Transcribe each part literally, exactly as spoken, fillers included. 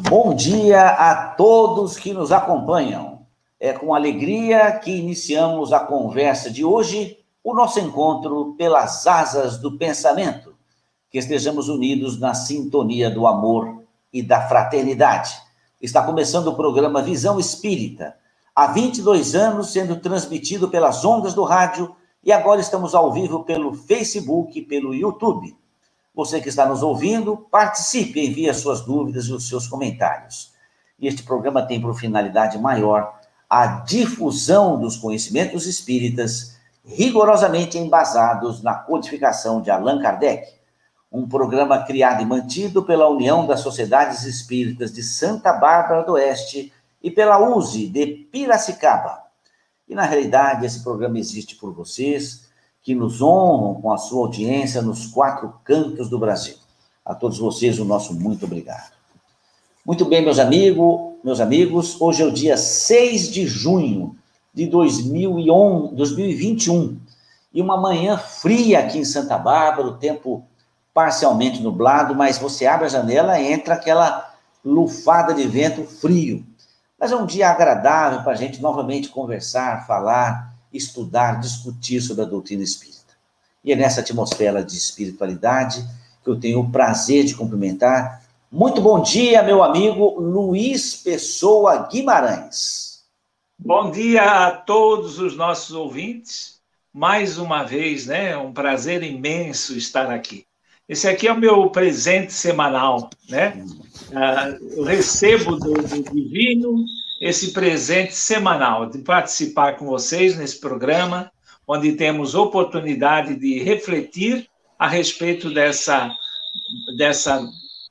Bom dia a todos que nos acompanham. É com alegria que iniciamos a conversa de hoje, o nosso encontro pelas asas do pensamento. Que estejamos unidos na sintonia do amor e da fraternidade. Está começando o programa Visão Espírita, há vinte e dois anos sendo transmitido pelas ondas do rádio e agora estamos ao vivo pelo Facebook e pelo YouTube. Você que está nos ouvindo, participe, envie as suas dúvidas e os seus comentários. E este programa tem por finalidade maior a difusão dos conhecimentos espíritas rigorosamente embasados na codificação de Allan Kardec, um programa criado e mantido pela União das Sociedades Espíritas de Santa Bárbara do Oeste e pela U S E de Piracicaba. E, na realidade, esse programa existe por vocês, que nos honram com a sua audiência nos quatro cantos do Brasil. A todos vocês, o nosso muito obrigado. Muito bem, meus amigos, meus amigos, hoje é o dia seis de junho de dois mil e vinte e um, e uma manhã fria aqui em Santa Bárbara, o tempo parcialmente nublado, mas você abre a janela e entra aquela lufada de vento frio. Mas é um dia agradável para a gente novamente conversar, falar, estudar, discutir sobre a doutrina espírita. E é nessa atmosfera de espiritualidade que eu tenho o prazer de cumprimentar. Muito bom dia, meu amigo Luiz Pessoa Guimarães. Bom dia a todos os nossos ouvintes. Mais uma vez, né? Um prazer imenso estar aqui. Esse aqui é o meu presente semanal, né? Eu recebo do, do Divino esse presente semanal de participar com vocês nesse programa, onde temos oportunidade de refletir a respeito dessa, dessa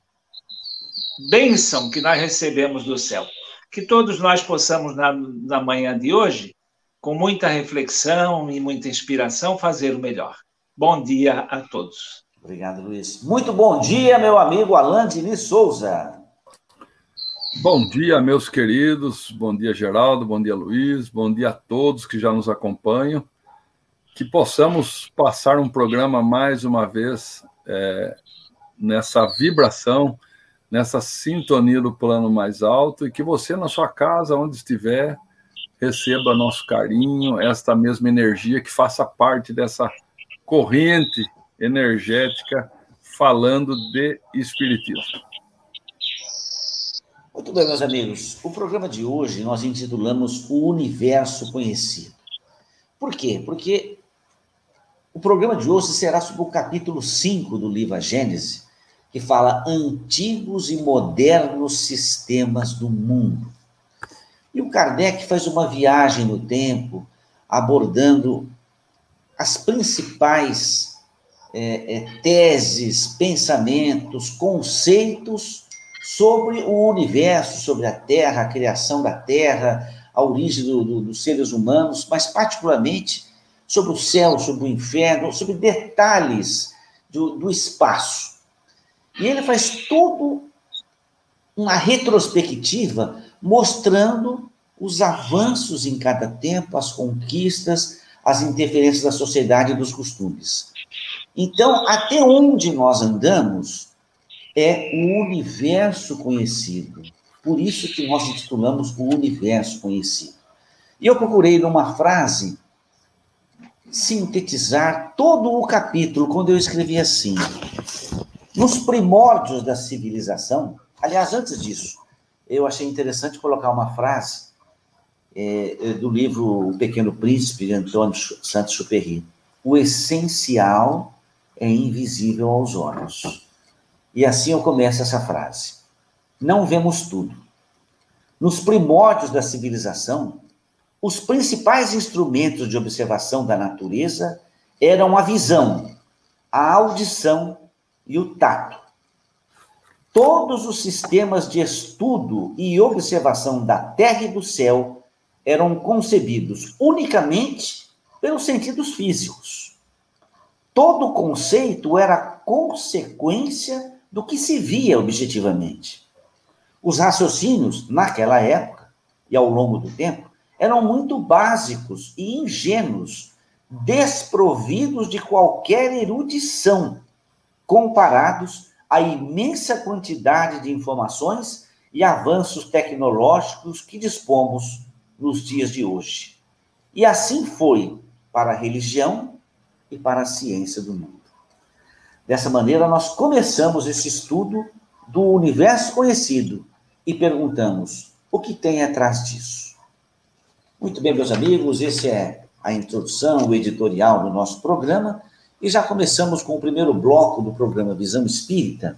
bênção que nós recebemos do céu. Que todos nós possamos, na, na manhã de hoje, com muita reflexão e muita inspiração, fazer o melhor. Bom dia a todos. Obrigado, Luiz. Muito bom dia, meu amigo Alain Diniz Souza. Bom dia, meus queridos. Bom dia, Geraldo. Bom dia, Luiz. Bom dia a todos que já nos acompanham. Que possamos passar um programa mais uma vez é, nessa vibração, nessa sintonia do plano mais alto e que você, na sua casa, onde estiver, receba nosso carinho, esta mesma energia que faça parte dessa corrente energética falando de espiritismo. Muito bem, meus amigos. O programa de hoje nós intitulamos O Universo Conhecido. Por quê? Porque o programa de hoje será sobre o capítulo cinco do livro A Gênese, que fala Antigos e Modernos Sistemas do Mundo. E o Kardec faz uma viagem no tempo, abordando as principais é, é, teses, pensamentos, conceitos sobre o universo, sobre a Terra, a criação da Terra, a origem do, do, dos seres humanos, mas particularmente sobre o céu, sobre o inferno, sobre detalhes do, do espaço. E ele faz toda uma retrospectiva mostrando os avanços em cada tempo, as conquistas, as interferências da sociedade e dos costumes. Então, até onde nós andamos é o universo conhecido. Por isso que nós intitulamos o universo conhecido. E eu procurei, numa frase, sintetizar todo o capítulo, quando eu escrevi assim: nos primórdios da civilização. Aliás, antes disso, eu achei interessante colocar uma frase é, do livro O Pequeno Príncipe, de Antônio Saint-Exupéry. O essencial é invisível aos olhos. E assim eu começo essa frase. Não vemos tudo. Nos primórdios da civilização, os principais instrumentos de observação da natureza eram a visão, a audição e o tato. Todos os sistemas de estudo e observação da terra e do céu eram concebidos unicamente pelos sentidos físicos. Todo o conceito era consequência do que se via objetivamente. Os raciocínios, naquela época e ao longo do tempo, eram muito básicos e ingênuos, desprovidos de qualquer erudição, comparados à imensa quantidade de informações e avanços tecnológicos que dispomos nos dias de hoje. E assim foi para a religião e para a ciência do mundo. Dessa maneira, nós começamos esse estudo do universo conhecido e perguntamos: o que tem atrás disso? Muito bem, meus amigos, esse é a introdução, o editorial do nosso programa, e já começamos com o primeiro bloco do programa Visão Espírita.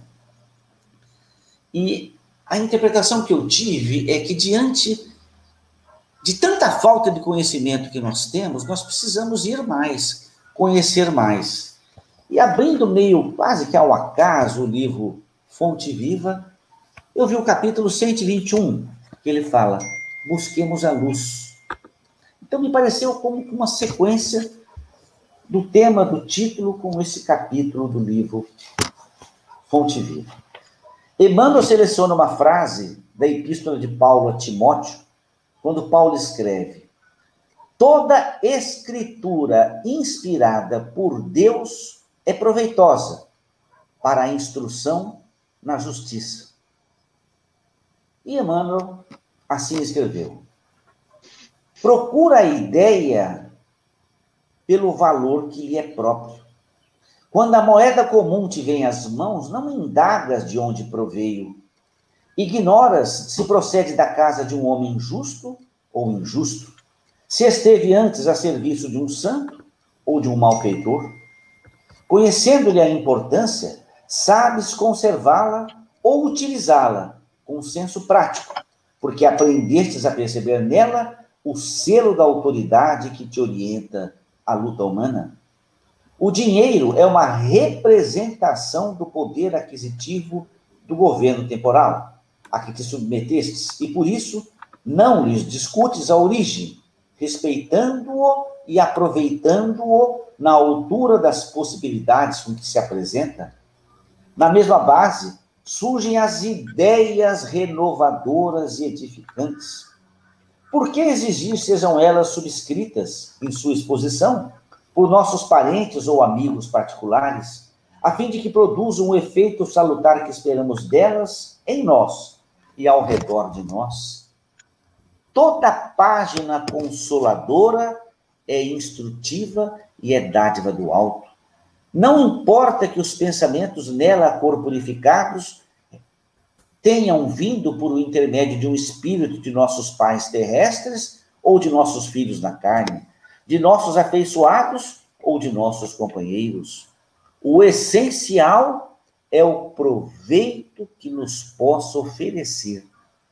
E a interpretação que eu tive é que, diante de tanta falta de conhecimento que nós temos, nós precisamos ir mais, conhecer mais. E abrindo meio quase que ao acaso o livro Fonte Viva, eu vi o capítulo cento e vinte e um, que ele fala: busquemos a luz. Então me pareceu como uma sequência do tema, do título, com esse capítulo do livro Fonte Viva. Emmanuel seleciona uma frase da Epístola de Paulo a Timóteo, quando Paulo escreve: toda escritura inspirada por Deus é proveitosa para a instrução na justiça. E Emmanuel assim escreveu: procura a ideia pelo valor que lhe é próprio. Quando a moeda comum te vem às mãos, não indagas de onde proveio. Ignoras se procede da casa de um homem justo ou injusto, se esteve antes a serviço de um santo ou de um malfeitor. Conhecendo-lhe a importância, sabes conservá-la ou utilizá-la com senso prático, porque aprendestes a perceber nela o selo da autoridade que te orienta a luta humana. O dinheiro é uma representação do poder aquisitivo do governo temporal a que te submetestes, e por isso não lhes discutes a origem, respeitando-o e aproveitando-o na altura das possibilidades com que se apresenta. Na mesma base, surgem as ideias renovadoras e edificantes. Por que exigir sejam elas subscritas em sua exposição por nossos parentes ou amigos particulares, a fim de que produzam o efeito salutar que esperamos delas em nós e ao redor de nós? Toda página consoladora é instrutiva e é dádiva do alto. Não importa que os pensamentos nela corporificados tenham vindo por intermédio de um espírito de nossos pais terrestres ou de nossos filhos na carne, de nossos afeiçoados ou de nossos companheiros. O essencial é o proveito que nos possa oferecer.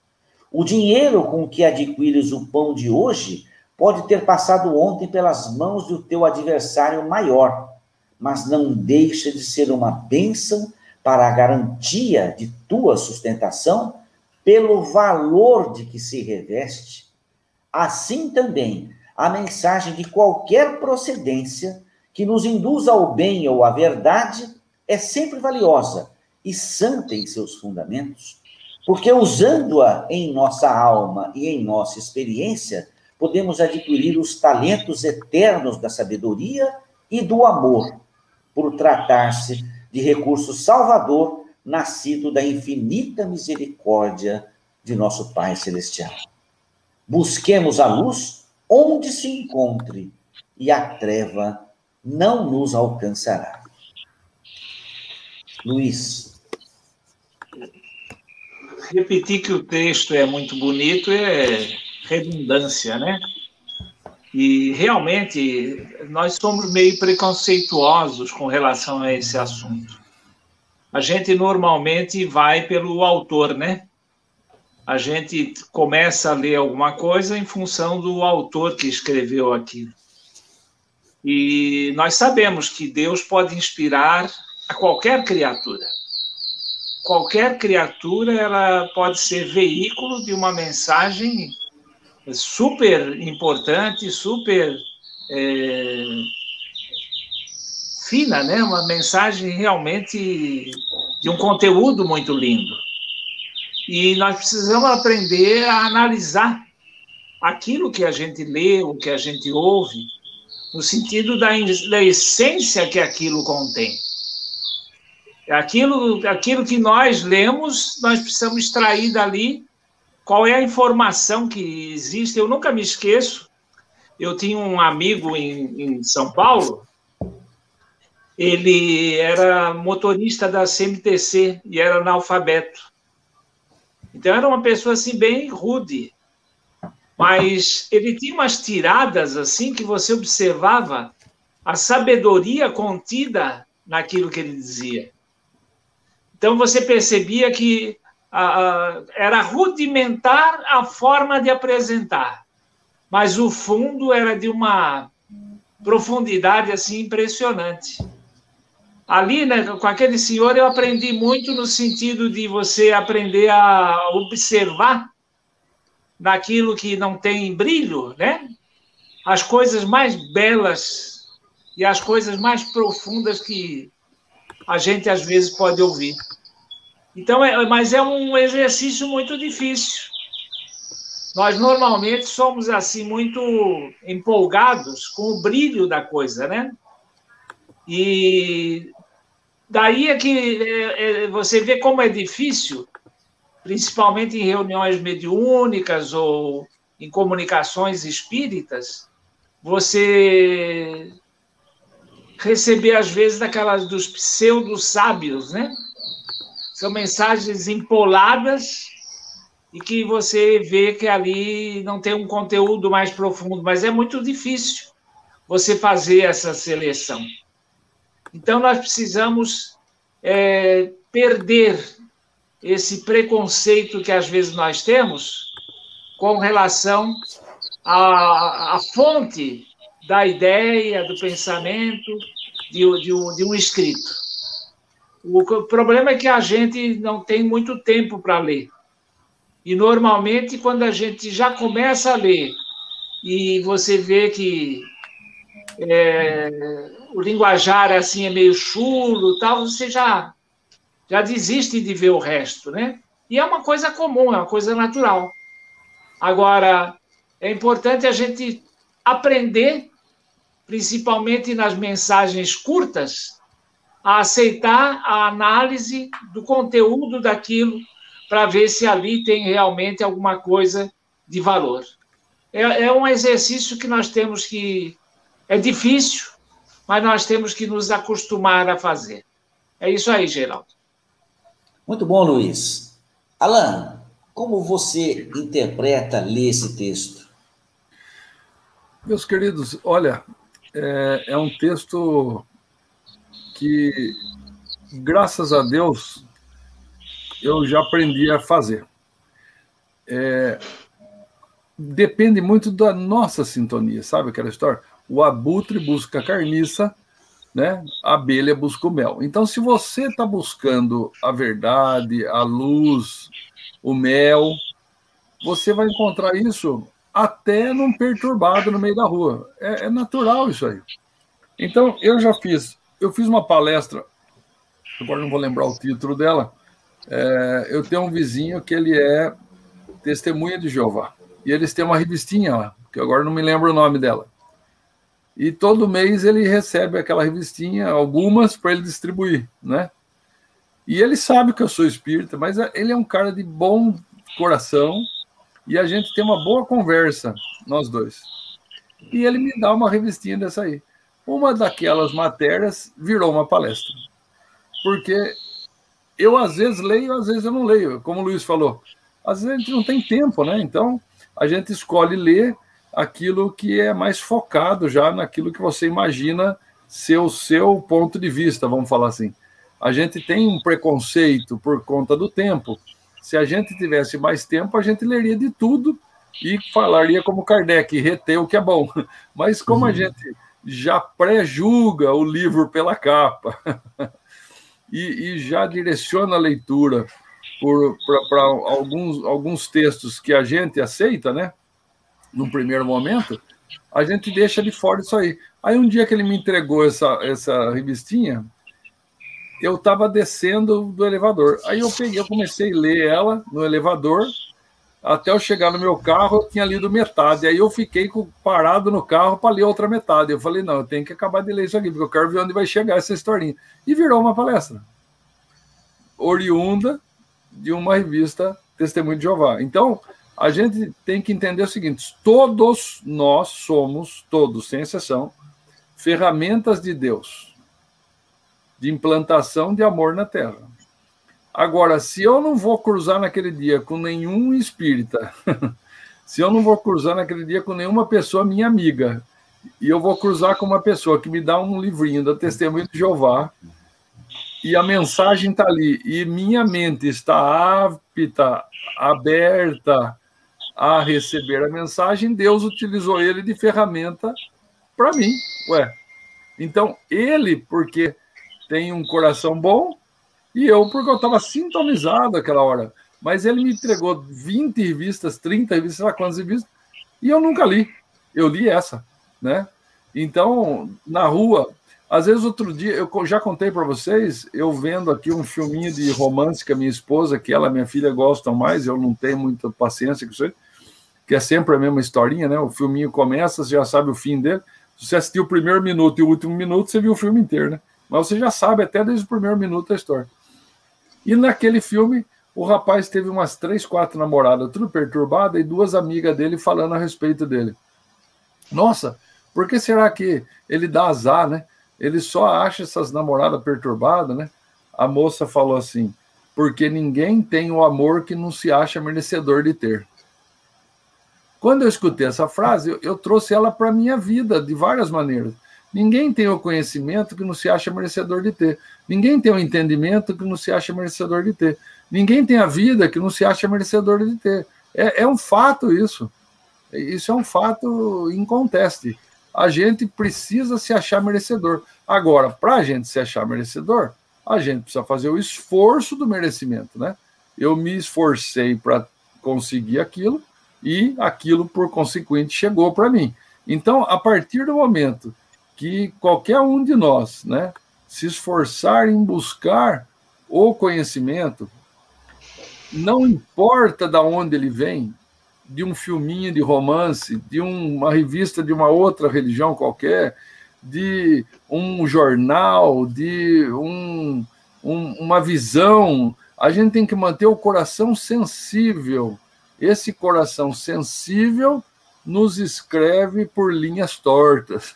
O dinheiro com que adquires o pão de hoje pode ter passado ontem pelas mãos do teu adversário maior, mas não deixa de ser uma bênção para a garantia de tua sustentação pelo valor de que se reveste. Assim também, a mensagem de qualquer procedência que nos induza ao bem ou à verdade é sempre valiosa e santa em seus fundamentos, porque usando-a em nossa alma e em nossa experiência, podemos adquirir os talentos eternos da sabedoria e do amor, por tratar-se de recurso salvador nascido da infinita misericórdia de nosso Pai Celestial. Busquemos a luz onde se encontre, e a treva não nos alcançará. Luiz. Repetir que o texto é muito bonito é redundância, né? E realmente nós somos meio preconceituosos com relação a esse assunto. A gente normalmente vai pelo autor, né? A gente começa a ler alguma coisa em função do autor que escreveu aquilo. E nós sabemos que Deus pode inspirar a qualquer criatura. Qualquer criatura, ela pode ser veículo de uma mensagem super importante, super é, fina, né? Uma mensagem realmente de um conteúdo muito lindo. E nós precisamos aprender a analisar aquilo que a gente lê, o que a gente ouve, no sentido da, da essência que aquilo contém. Aquilo, aquilo que nós lemos, nós precisamos extrair dali qual é a informação que existe. Eu nunca me esqueço, eu tinha um amigo em, em São Paulo, ele era motorista da C M T C e era analfabeto. Então, era uma pessoa assim, bem rude. Mas ele tinha umas tiradas assim que você observava a sabedoria contida naquilo que ele dizia. Então, você percebia que ah, era rudimentar a forma de apresentar, mas o fundo era de uma profundidade assim impressionante. Ali, né, com aquele senhor, eu aprendi muito no sentido de você aprender a observar naquilo que não tem brilho, né? As coisas mais belas e as coisas mais profundas que a gente, às vezes, pode ouvir. Então, é, mas é um exercício muito difícil. Nós, normalmente, somos, assim, muito empolgados com o brilho da coisa, né? E daí é que é, é, você vê como é difícil, principalmente em reuniões mediúnicas ou em comunicações espíritas, você receber, às vezes, daquelas dos pseudo-sábios, né? São mensagens empoladas e que você vê que ali não tem um conteúdo mais profundo, mas é muito difícil você fazer essa seleção. Então, nós precisamos é, perder esse preconceito que, às vezes, nós temos com relação à, à fonte da ideia, do pensamento, de, de, um, de um escrito. O problema é que a gente não tem muito tempo para ler. E, normalmente, quando a gente já começa a ler e você vê que é, o linguajar assim, é meio chulo, tal, você já, já desiste de ver o resto, né? E é uma coisa comum, é uma coisa natural. Agora, é importante a gente aprender, principalmente nas mensagens curtas, a aceitar a análise do conteúdo daquilo para ver se ali tem realmente alguma coisa de valor. É, é um exercício que nós temos que... É difícil, mas nós temos que nos acostumar a fazer. É isso aí, Geraldo. Muito bom, Luiz. Alan, como você interpreta, lê esse texto? Meus queridos, olha, é, é um texto que, graças a Deus, eu já aprendi a fazer. É, depende muito da nossa sintonia, sabe aquela história? O abutre busca a carniça, né? A abelha busca o mel. Então, se você está buscando a verdade, a luz, o mel, você vai encontrar isso até num perturbado no meio da rua. É, é natural isso aí. Então, eu já fiz, eu fiz uma palestra, agora não vou lembrar o título dela, é, eu tenho um vizinho que ele é testemunha de Jeová, e eles têm uma revistinha lá, que agora não me lembro o nome dela. E todo mês ele recebe aquela revistinha, algumas, para ele distribuir, né? E ele sabe que eu sou espírita, mas ele é um cara de bom coração, e a gente tem uma boa conversa, nós dois. E ele me dá uma revistinha dessa aí. Uma daquelas matérias virou uma palestra. Porque eu, às vezes, leio, às vezes eu não leio. Como o Luiz falou, às vezes a gente não tem tempo, né? Então, a gente escolhe ler aquilo que é mais focado já naquilo que você imagina ser o seu ponto de vista, vamos falar assim. A gente tem um preconceito por conta do tempo. Se a gente tivesse mais tempo, a gente leria de tudo e falaria como Kardec, reter o que é bom. Mas como a gente já pré-julga o livro pela capa e, e já direciona a leitura para alguns, alguns textos que a gente aceita, né? Num primeiro momento, a gente deixa de fora isso aí. Aí um dia que ele me entregou essa, essa revistinha, eu estava descendo do elevador. Aí eu peguei, eu comecei a ler ela no elevador, até eu chegar no meu carro, eu tinha lido metade. Aí eu fiquei parado no carro para ler outra metade. Eu falei, não, eu tenho que acabar de ler isso aqui, porque eu quero ver onde vai chegar essa historinha. E virou uma palestra. oriunda de uma revista Testemunho de Jeová. Então, a gente tem que entender o seguinte: todos nós somos, todos, sem exceção, ferramentas de Deus, de implantação de amor na Terra. Agora, se eu não vou cruzar naquele dia com nenhum espírita, se eu não vou cruzar naquele dia com nenhuma pessoa minha amiga, e eu vou cruzar com uma pessoa que me dá um livrinho da Testemunho de Jeová, e a mensagem está ali, e minha mente está apta, aberta a receber a mensagem, Deus utilizou ele de ferramenta para mim. Ué, então, ele, porque tem um coração bom, e eu, porque eu estava sintonizado naquela hora. Mas ele me entregou vinte revistas, trinta revistas, sei lá quantas revistas, e eu nunca li. Eu li essa, né? Então, na rua, às vezes outro dia, eu já contei para vocês, eu vendo aqui um filminho de romance que a minha esposa, que ela e minha filha gostam mais, eu não tenho muita paciência com isso aí, que é sempre a mesma historinha, né? O filminho começa, você já sabe o fim dele. Se você assistiu o primeiro minuto e o último minuto, você viu o filme inteiro, né? Mas você já sabe até desde o primeiro minuto da história. E naquele filme, o rapaz teve umas três, quatro namoradas, tudo perturbada, e duas amigas dele falando a respeito dele. Nossa, por que será que ele dá azar, né? Ele só acha essas namoradas perturbadas, né? A moça falou assim: porque ninguém tem o amor que não se acha merecedor de ter. Quando eu escutei essa frase, eu, eu trouxe ela para a minha vida de várias maneiras. Ninguém tem o conhecimento que não se acha merecedor de ter. Ninguém tem o entendimento que não se acha merecedor de ter. Ninguém tem a vida que não se acha merecedor de ter. É, é um fato isso. Isso é um fato inconteste. A gente precisa se achar merecedor. Agora, para a gente se achar merecedor, a gente precisa fazer o esforço do merecimento, né? Eu me esforcei para conseguir aquilo e aquilo, por consequente, chegou para mim. Então, a partir do momento que qualquer um de nós, né, se esforçar em buscar o conhecimento, não importa de onde ele vem, de um filminho de romance, de uma revista de uma outra religião qualquer, de um jornal, de um, um, uma visão, a gente tem que manter o coração sensível. Esse coração sensível nos escreve por linhas tortas.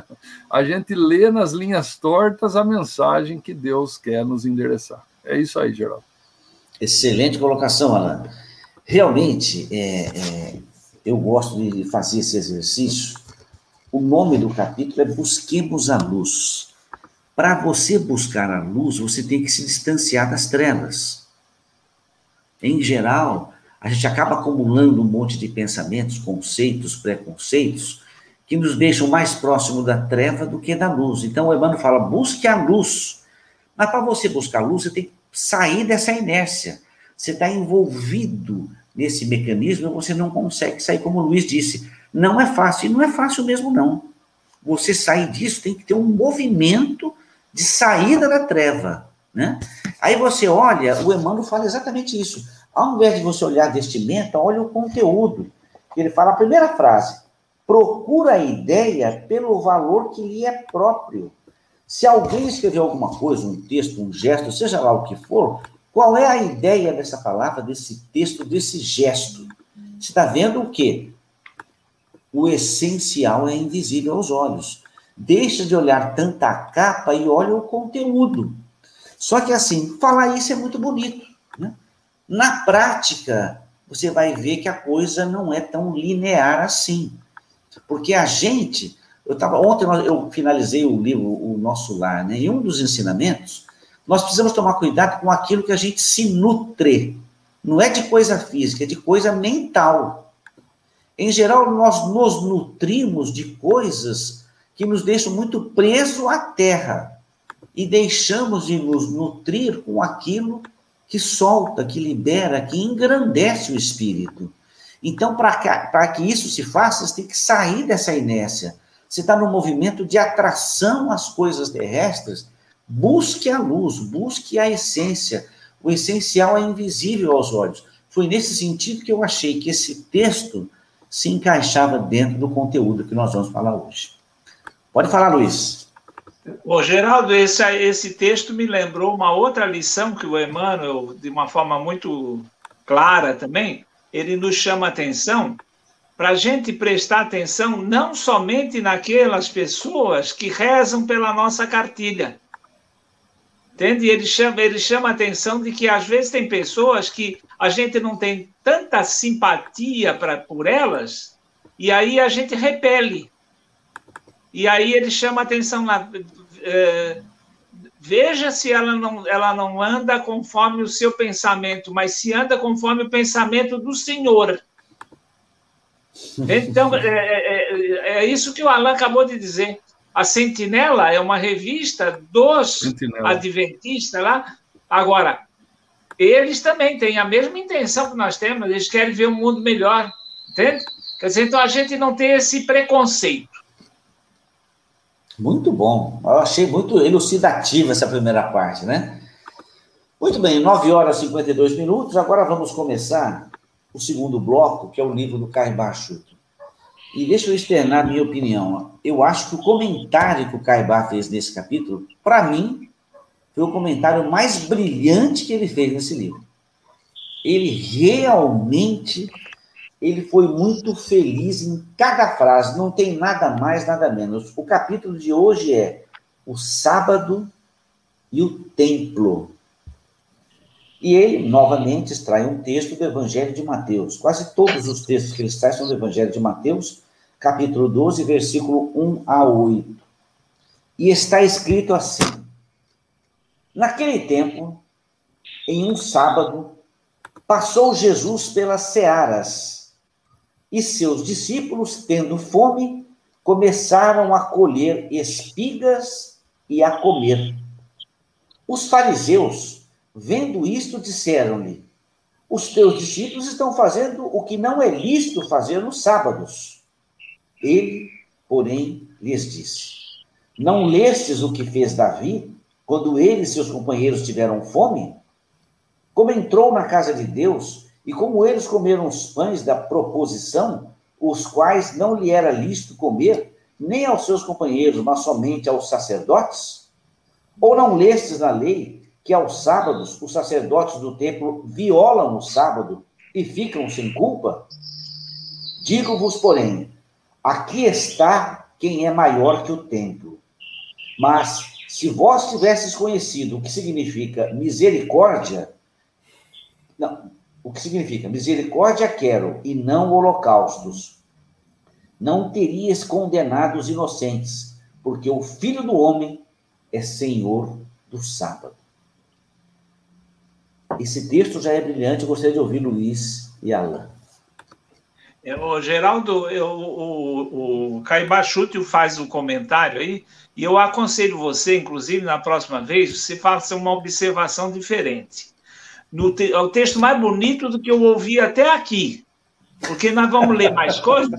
A gente lê nas linhas tortas a mensagem que Deus quer nos endereçar. É isso aí, Geraldo. Excelente colocação, Alan. Realmente, é, é, eu gosto de fazer esse exercício. O nome do capítulo é Busquemos a Luz. Para você buscar a luz, você tem que se distanciar das trevas. Em geral, a gente acaba acumulando um monte de pensamentos, conceitos, preconceitos, que nos deixam mais próximo da treva do que da luz. Então, o Emmanuel fala, busque a luz. Mas para você buscar a luz, você tem que sair dessa inércia. Você está envolvido nesse mecanismo e você não consegue sair, como o Luiz disse. Não é fácil, e não é fácil mesmo, não. Você sair disso tem que ter um movimento de saída da treva, né? Aí você olha, o Emmanuel fala exatamente isso. Ao invés de você olhar a vestimenta, olha o conteúdo. Ele fala a primeira frase, procura a ideia pelo valor que lhe é próprio. Se alguém escreveu alguma coisa, um texto, um gesto, seja lá o que for, qual é a ideia dessa palavra, desse texto, desse gesto? Você está vendo o quê? O essencial é invisível aos olhos. Deixa de olhar tanta capa e olha o conteúdo. Só que assim, falar isso é muito bonito, né? Na prática, você vai ver que a coisa não é tão linear assim. Porque a gente... Eu tava, ontem eu finalizei o livro O Nosso Lar, né? E um dos ensinamentos, nós precisamos tomar cuidado com aquilo que a gente se nutre. Não é de coisa física, é de coisa mental. Em geral, nós nos nutrimos de coisas que nos deixam muito presos à terra e deixamos de nos nutrir com aquilo que solta, que libera, que engrandece o espírito. Então, para que isso se faça, você tem que sair dessa inércia. Você está no movimento de atração às coisas terrestres, busque a luz, busque a essência. O essencial é invisível aos olhos. Foi nesse sentido que eu achei que esse texto se encaixava dentro do conteúdo que nós vamos falar hoje. Pode falar, Luiz. Ô, Geraldo, esse, esse texto me lembrou uma outra lição que o Emmanuel, de uma forma muito clara também, ele nos chama a atenção para a gente prestar atenção não somente naquelas pessoas que rezam pela nossa cartilha. Entende? Ele chama, ele chama a atenção de que, às vezes, tem pessoas que a gente não tem tanta simpatia pra, por elas, e aí a gente repele. E aí ele chama a atenção lá. É, veja se ela não, ela não anda conforme o seu pensamento, mas se anda conforme o pensamento do Senhor. Então, é, é, é isso que o Alain acabou de dizer. A Sentinela é uma revista dos Sentinela. Adventistas lá. Agora, eles também têm a mesma intenção que nós temos, eles querem ver um mundo melhor, entende? Quer dizer, então a gente não tem esse preconceito. Muito bom. Eu achei muito elucidativa essa primeira parte, né? Muito bem, nove horas e cinquenta e dois minutos. Agora vamos começar o segundo bloco, que é o livro do Caio Barchuto. E deixa eu externar a minha opinião. Eu acho que o comentário que o Caibá fez nesse capítulo, para mim, foi o comentário mais brilhante que ele fez nesse livro. Ele realmente, ele foi muito feliz em cada frase, não tem nada mais, nada menos. O capítulo de hoje é o sábado e o templo. E ele, novamente, extrai um texto do Evangelho de Mateus. Quase todos os textos que ele extrai são do Evangelho de Mateus, capítulo doze, versículo um a oito. E está escrito assim: naquele tempo, em um sábado, passou Jesus pelas searas, e seus discípulos, tendo fome, começaram a colher espigas e a comer. Os fariseus, vendo isto, disseram-lhe: os teus discípulos estão fazendo o que não é lícito fazer nos sábados. Ele, porém, lhes disse: não lestes o que fez Davi, quando ele e seus companheiros tiveram fome? Como entrou na casa de Deus, e como eles comeram os pães da proposição, os quais não lhe era lícito comer, nem aos seus companheiros, mas somente aos sacerdotes? Ou não lestes na lei que aos sábados os sacerdotes do templo violam o sábado e ficam sem culpa? Digo-vos, porém, aqui está quem é maior que o templo. Mas, se vós tivesses conhecido o que significa misericórdia, não, o que significa misericórdia quero, e não holocaustos, não terias condenado os inocentes, porque o Filho do Homem é Senhor do sábado. Esse texto já é brilhante, eu gostaria de ouvir Luiz e Alain. O Geraldo, eu, o, o Caio Barchuto faz um comentário aí, e eu aconselho você, inclusive, na próxima vez, você faça uma observação diferente. No te, é o texto mais bonito do que eu ouvi até aqui, porque nós vamos ler mais coisas.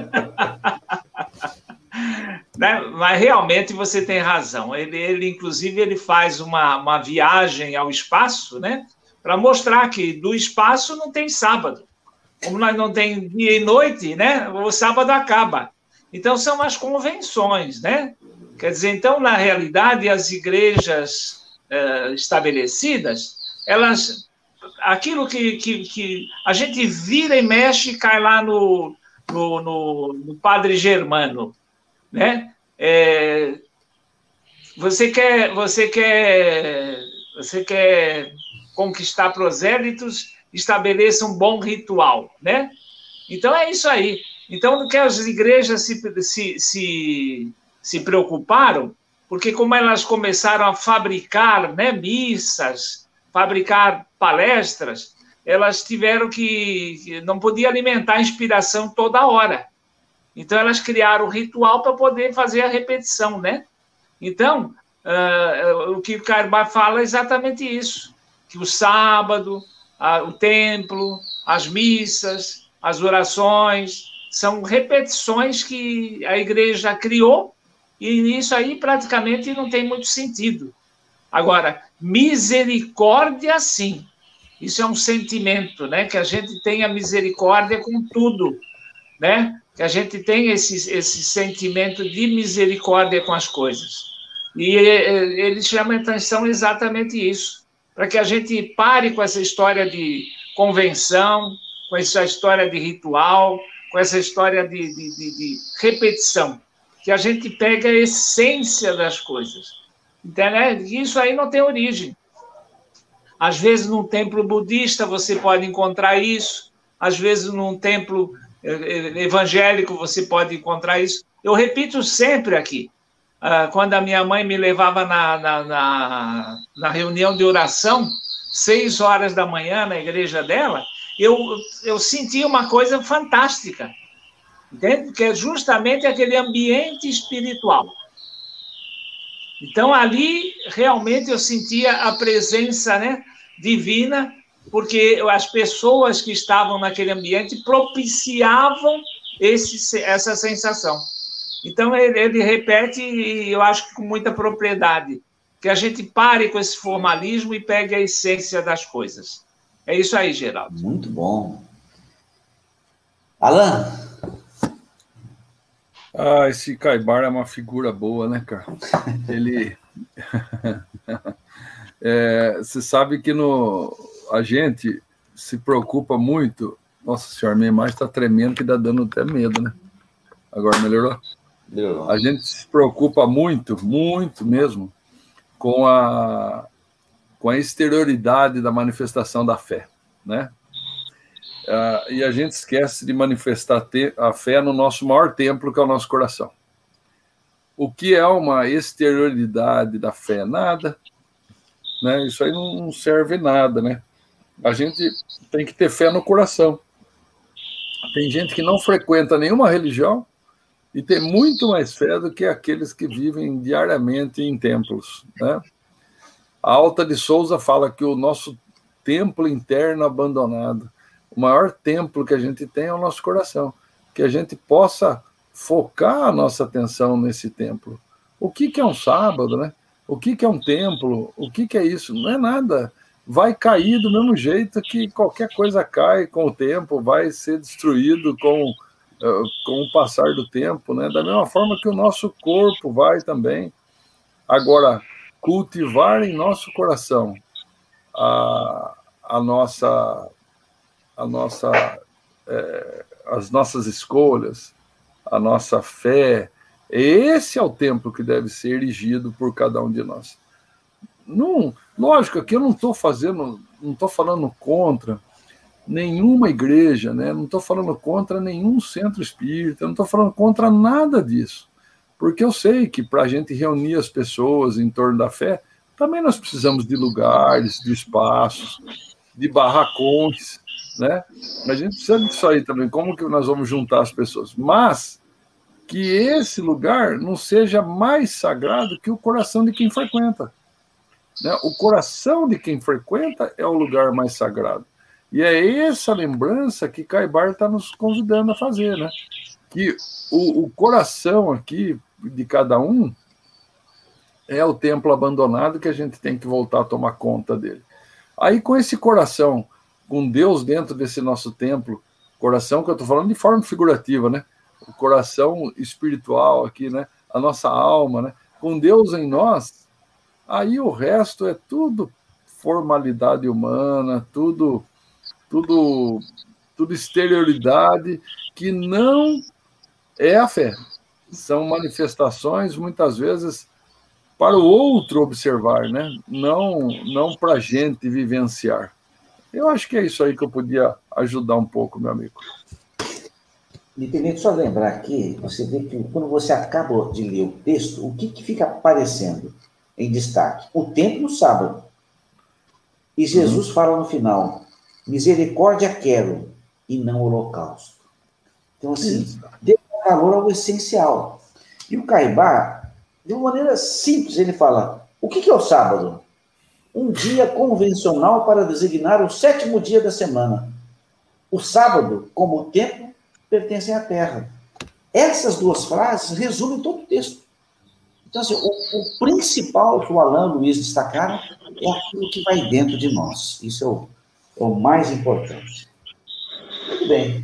Né? Mas realmente você tem razão. Ele, ele inclusive, ele faz uma, uma viagem ao espaço, né? Para mostrar que do espaço não tem sábado. Como nós não tem dia e noite, né? O sábado acaba. Então, são as convenções, né? Quer dizer, então, na realidade, as igrejas eh, estabelecidas, elas, aquilo que, que, que a gente vira e mexe, cai lá no, no, no, no Padre Germano, né? É, você quer, você quer, você quer conquistar prosélitos, estabeleça um bom ritual, né? Então é isso aí. Então não quer as igrejas se, se, se, se preocuparam, porque como elas começaram a fabricar, né, missas, fabricar palestras, elas tiveram que não podia alimentar a inspiração toda hora. Então, elas criaram o ritual para poder fazer a repetição, né? Então, uh, o que o Caibá fala é exatamente isso, que o sábado, uh, o templo, as missas, as orações, são repetições que a igreja criou, e isso aí praticamente não tem muito sentido. Agora, misericórdia, sim. Isso é um sentimento, né? Que a gente tenha misericórdia com tudo, né? Que a gente tem esse, esse sentimento de misericórdia com as coisas. E ele chama a atenção exatamente isso, para que a gente pare com essa história de convenção, com essa história de ritual, com essa história de, de, de, de repetição, que a gente pega a essência das coisas. Entende? Isso aí não tem origem. Às vezes, num templo budista, você pode encontrar isso, às vezes, num templo evangélico, você pode encontrar isso. Eu repito sempre aqui, quando a minha mãe me levava na, na, na, na reunião de oração, seis horas da manhã, na igreja dela, eu, eu senti uma coisa fantástica, entende? Que é justamente aquele ambiente espiritual. Então, ali, realmente, eu sentia a presença, né, divina, porque as pessoas que estavam naquele ambiente propiciavam esse, essa sensação. Então, ele, ele repete, e eu acho que com muita propriedade, que a gente pare com esse formalismo e pegue a essência das coisas. É isso aí, Geraldo. Muito bom. Alan? Ah, esse Caibar é uma figura boa, né, cara? Ele... é, você sabe que no... a gente se preocupa muito... Nossa senhora, minha imagem está tremendo, que está dando até medo, né? Agora melhorou? A gente se preocupa muito, muito mesmo, com a, com a exterioridade da manifestação da fé, né? Uh, e a gente esquece de manifestar a fé no nosso maior templo, que é o nosso coração. O que é uma exterioridade da fé? Nada, né? Isso aí não serve nada, né? A gente tem que ter fé no coração. Tem gente que não frequenta nenhuma religião e tem muito mais fé do que aqueles que vivem diariamente em templos, né? A Alta de Souza fala que o nosso templo interno abandonado, o maior templo que a gente tem é o nosso coração, que a gente possa focar a nossa atenção nesse templo. O que, que é um sábado, né? O que, que é um templo? O que, que é isso? Não é nada. Vai cair do mesmo jeito que qualquer coisa cai com o tempo, vai ser destruído com... com o passar do tempo, né? Da mesma forma que o nosso corpo vai também. Agora, cultivar em nosso coração a, a nossa, a nossa, é, as nossas escolhas, a nossa fé, esse é o templo que deve ser erigido por cada um de nós. Não, lógico que eu não estou fazendo, não estou falando contra nenhuma igreja, né? Não estou falando contra nenhum centro espírita, não estou falando contra nada disso, porque eu sei que para a gente reunir as pessoas em torno da fé, também nós precisamos de lugares, de espaços, de barracões, né? A gente precisa disso aí também, como que nós vamos juntar as pessoas, mas que esse lugar não seja mais sagrado que o coração de quem frequenta, né? O coração de quem frequenta é o lugar mais sagrado. E é essa lembrança que Caibar está nos convidando a fazer, né? Que o, o coração aqui de cada um é o templo abandonado que a gente tem que voltar a tomar conta dele. Aí, com esse coração, com Deus dentro desse nosso templo, coração que eu estou falando de forma figurativa, né? O coração espiritual aqui, né? A nossa alma, né? Com Deus em nós, aí o resto é tudo formalidade humana, tudo... Tudo, tudo exterioridade que não é a fé. São manifestações, muitas vezes, para o outro observar, né? Não, não para a gente vivenciar. Eu acho que é isso aí que eu podia ajudar um pouco, meu amigo. Me permite só lembrar aqui, você vê que quando você acaba de ler o texto, o que, que fica aparecendo em destaque? O templo no sábado. E Jesus uhum. fala no final... Misericórdia quero, e não holocausto. Então, assim, dê valor ao essencial. E o Caibar, de uma maneira simples, ele fala, o que é o sábado? Um dia convencional para designar o sétimo dia da semana. O sábado, como o tempo, pertencem à terra. Essas duas frases resumem todo o texto. Então, assim, o, o principal que o Alan e o Luiz destacaram é aquilo que vai dentro de nós. Isso é o É o mais importante. Muito bem.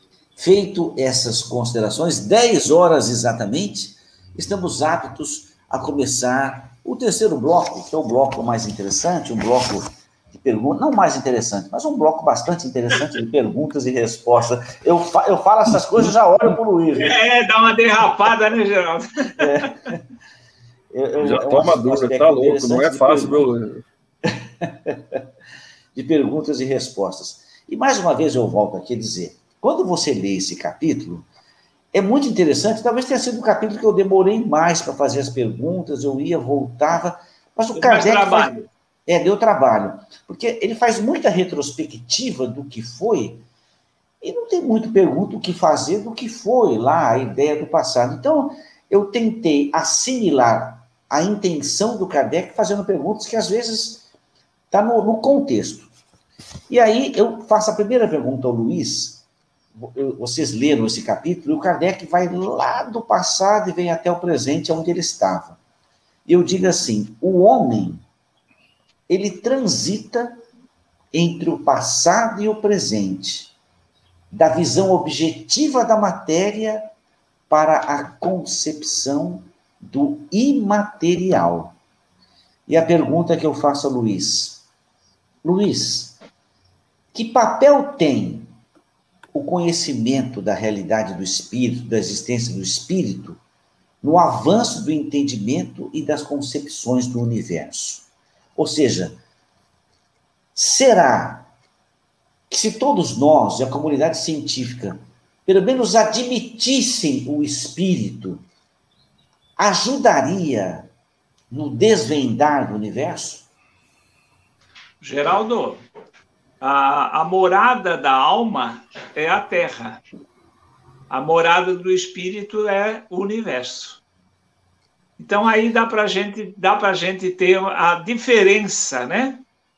Feito essas considerações, dez horas exatamente, estamos aptos a começar o terceiro bloco, que é o bloco mais interessante, um bloco de perguntas, não mais interessante, mas um bloco bastante interessante de perguntas e respostas. Eu, fa eu falo essas coisas e já olho para o Luiz. Né? É, dá uma derrapada, né, Geraldo? É. Eu, eu, já toma dúvida, tá louco, não é fácil, meu. De perguntas e respostas. E mais uma vez eu volto aqui a dizer, quando você lê esse capítulo, é muito interessante, talvez tenha sido um capítulo que eu demorei mais para fazer as perguntas, eu ia, voltava, mas o Kardec... Deu trabalho. Faz, é, deu trabalho, porque ele faz muita retrospectiva do que foi, e não tem muito pergunta o que fazer do que foi lá, a ideia do passado. Então, eu tentei assimilar a intenção do Kardec fazendo perguntas que, às vezes, está no, no contexto. E aí, eu faço a primeira pergunta ao Luiz. Vocês leram esse capítulo, e o Kardec vai lá do passado e vem até o presente, onde ele estava. E eu digo assim, o homem, ele transita entre o passado e o presente, da visão objetiva da matéria para a concepção do imaterial. E a pergunta que eu faço a Luiz, Luiz, que papel tem o conhecimento da realidade do espírito, da existência do espírito, no avanço do entendimento e das concepções do universo? Ou seja, será que se todos nós e a comunidade científica, pelo menos admitissem o espírito, ajudaria no desvendar do universo? Geraldo, a, a morada da alma é a Terra. A morada do espírito é o universo. Então, aí dá para gente, dá para a gente ter a diferença, né?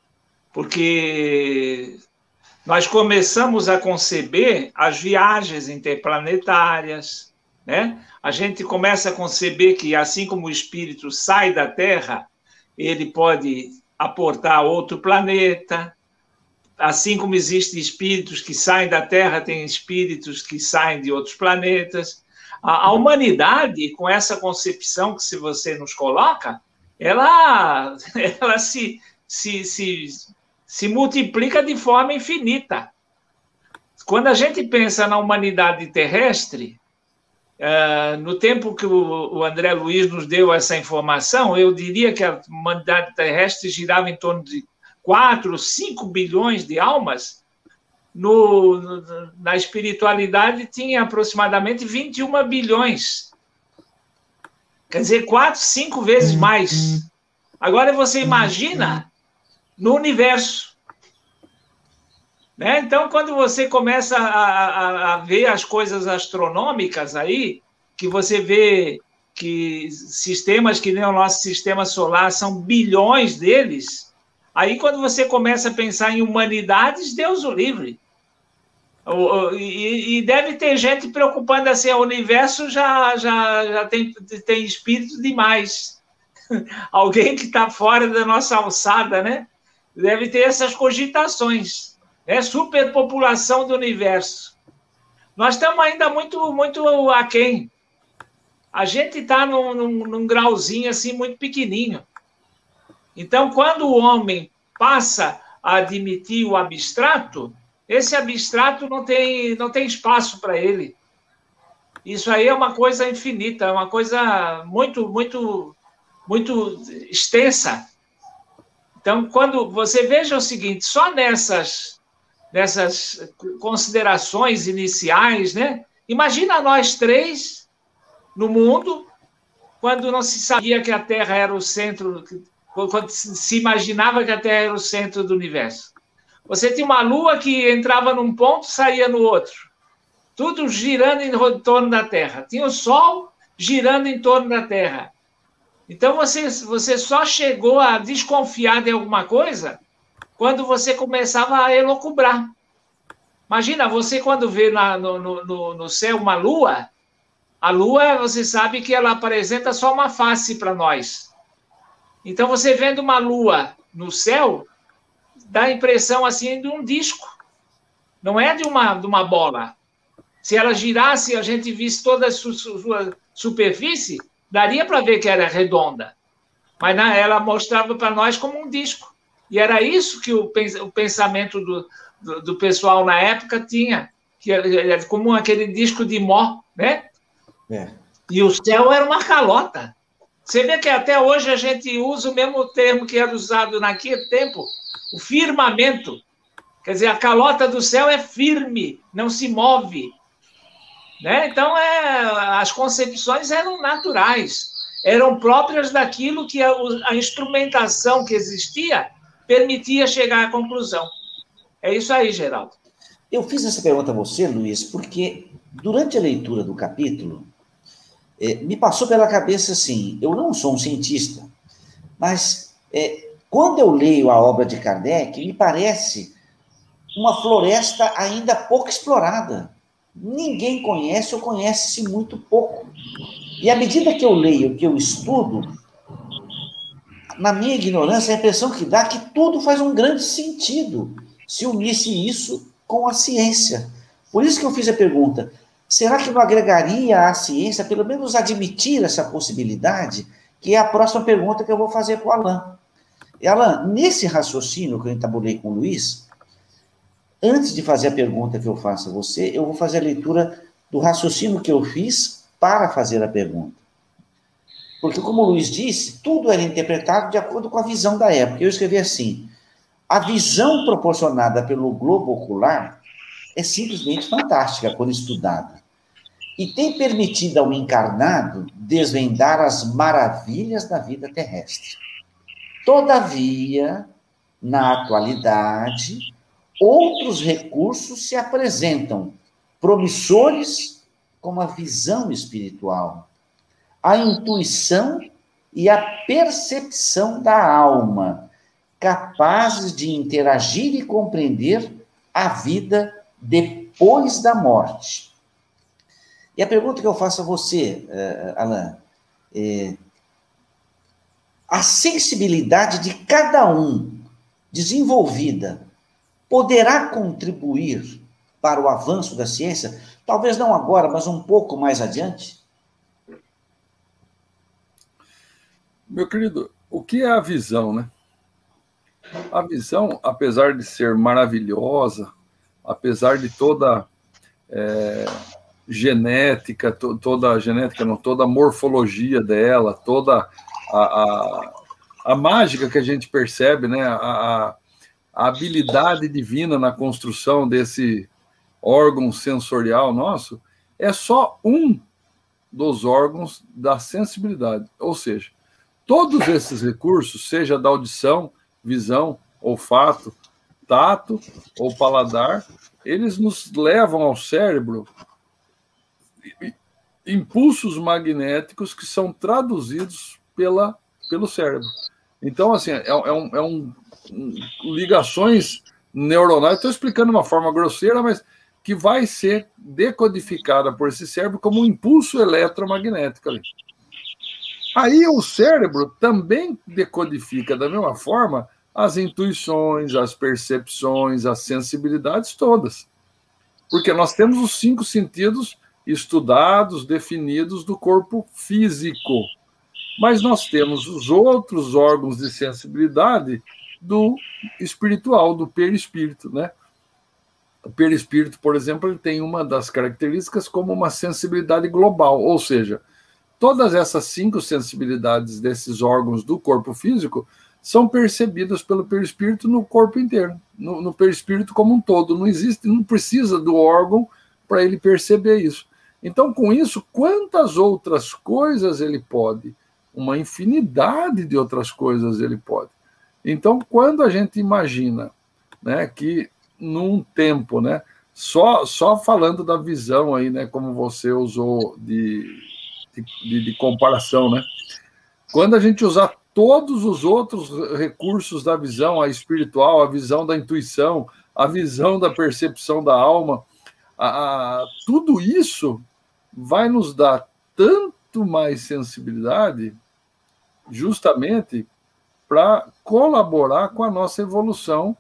Porque nós começamos a conceber as viagens interplanetárias, né? A gente começa a conceber que, assim como o espírito sai da Terra, ele pode aportar a outro planeta. Assim como existem espíritos que saem da Terra, tem espíritos que saem de outros planetas. A, a humanidade, com essa concepção que se você nos coloca, ela, ela se, se, se, se multiplica de forma infinita. Quando a gente pensa na humanidade terrestre, uh, no tempo que o, o André Luiz nos deu essa informação, eu diria que a humanidade terrestre girava em torno de quatro, cinco bilhões de almas. No, no, na espiritualidade tinha aproximadamente vinte e um bilhões. Quer dizer, quatro, cinco vezes mais. Agora você imagina no universo. Né? Então, quando você começa a, a, a ver as coisas astronômicas aí, que você vê que sistemas que nem o nosso sistema solar são bilhões deles, aí quando você começa a pensar em humanidades, Deus o livre. E, e deve ter gente preocupando assim, o universo já, já, já tem, tem espírito demais. Alguém que está fora da nossa alçada, né? Deve ter essas cogitações. Né? Superpopulação do universo. Nós estamos ainda muito, muito aquém. A gente está num, num, num grauzinho assim muito pequenininho. Então, quando o homem passa a admitir o abstrato, esse abstrato não tem, não tem espaço para ele. Isso aí é uma coisa infinita, é uma coisa muito, muito, muito extensa. Então, quando você veja o seguinte, só nessas, nessas considerações iniciais, né? Imagina nós três no mundo, quando não se sabia que a Terra era o centro, quando se imaginava que a Terra era o centro do universo. Você tinha uma lua que entrava num ponto, saía no outro. Tudo girando em torno da Terra. Tinha o Sol girando em torno da Terra. Então, você, você só chegou a desconfiar de alguma coisa quando você começava a elocubrar. Imagina, você quando vê na, no, no, no céu uma lua, a lua, você sabe que ela apresenta só uma face para nós. Então, você vendo uma lua no céu, dá a impressão assim de um disco, não é de uma, de uma bola. Se ela girasse e a gente visse toda a sua, sua superfície, daria para ver que era redonda, mas né, ela mostrava para nós como um disco. E era isso que o, o pensamento do, do, do pessoal na época tinha, que era como aquele disco de mó, né? É. E o céu era uma calota. Você vê que até hoje a gente usa o mesmo termo que era usado naquele tempo, o firmamento. Quer dizer, a calota do céu é firme, não se move. Né? Então, é, as concepções eram naturais, eram próprias daquilo que a, a instrumentação que existia permitia chegar à conclusão. É isso aí, Geraldo. Eu fiz essa pergunta a você, Luiz, porque durante a leitura do capítulo, é, me passou pela cabeça assim, eu não sou um cientista, mas é, quando eu leio a obra de Kardec, me parece uma floresta ainda pouco explorada. Ninguém conhece ou conhece-se muito pouco. E à medida que eu leio, que eu estudo, na minha ignorância, a impressão que dá é que tudo faz um grande sentido se unisse isso com a ciência. Por isso que eu fiz a pergunta, será que não agregaria à ciência, pelo menos admitir essa possibilidade, que é a próxima pergunta que eu vou fazer para o Alain. E, Alain, nesse raciocínio que eu entabulei com o Luiz, antes de fazer a pergunta que eu faço a você, eu vou fazer a leitura do raciocínio que eu fiz para fazer a pergunta. Porque, como o Luiz disse, tudo era interpretado de acordo com a visão da época. Eu escrevi assim, a visão proporcionada pelo globo ocular é simplesmente fantástica quando estudada. E tem permitido ao encarnado desvendar as maravilhas da vida terrestre. Todavia, na atualidade, outros recursos se apresentam, promissores como a visão espiritual, a intuição e a percepção da alma, capazes de interagir e compreender a vida depois da morte. E a pergunta que eu faço a você, Alain, é, a sensibilidade de cada um desenvolvida poderá contribuir para o avanço da ciência? Talvez não agora, mas um pouco mais adiante? Meu querido, o que é a visão, né? A visão, apesar de ser maravilhosa, apesar de toda é, genética, to, toda a genética, não, toda a morfologia dela, toda a, a, a mágica que a gente percebe, né? A, a, a habilidade divina na construção desse órgão sensorial nosso, é só um dos órgãos da sensibilidade. Ou seja, todos esses recursos, seja da audição, visão, olfato, tato ou paladar, eles nos levam ao cérebro impulsos magnéticos que são traduzidos pela, pelo cérebro. Então, assim, é, é, um, é um, um ligações neuronais, estou explicando de uma forma grosseira, mas que vai ser decodificada por esse cérebro como um impulso eletromagnético ali. Aí o cérebro também decodifica da mesma forma as intuições, as percepções, as sensibilidades todas. Porque nós temos os cinco sentidos estudados, definidos do corpo físico. Mas nós temos os outros órgãos de sensibilidade do espiritual, do perispírito, né? O perispírito, por exemplo, ele tem uma das características como uma sensibilidade global, ou seja, todas essas cinco sensibilidades desses órgãos do corpo físico são percebidas pelo perispírito no corpo inteiro, no, no perispírito como um todo. Não existe, não precisa do órgão para ele perceber isso. Então, com isso, quantas outras coisas ele pode? Uma infinidade de outras coisas ele pode. Então, quando a gente imagina, né, que num tempo, né, só, só falando da visão aí, né, como você usou de, de, de comparação, né, quando a gente usar todos os outros recursos da visão, a espiritual, a visão da intuição, a visão da percepção da alma, a, a, tudo isso vai nos dar tanto mais sensibilidade justamente para colaborar com a nossa evolução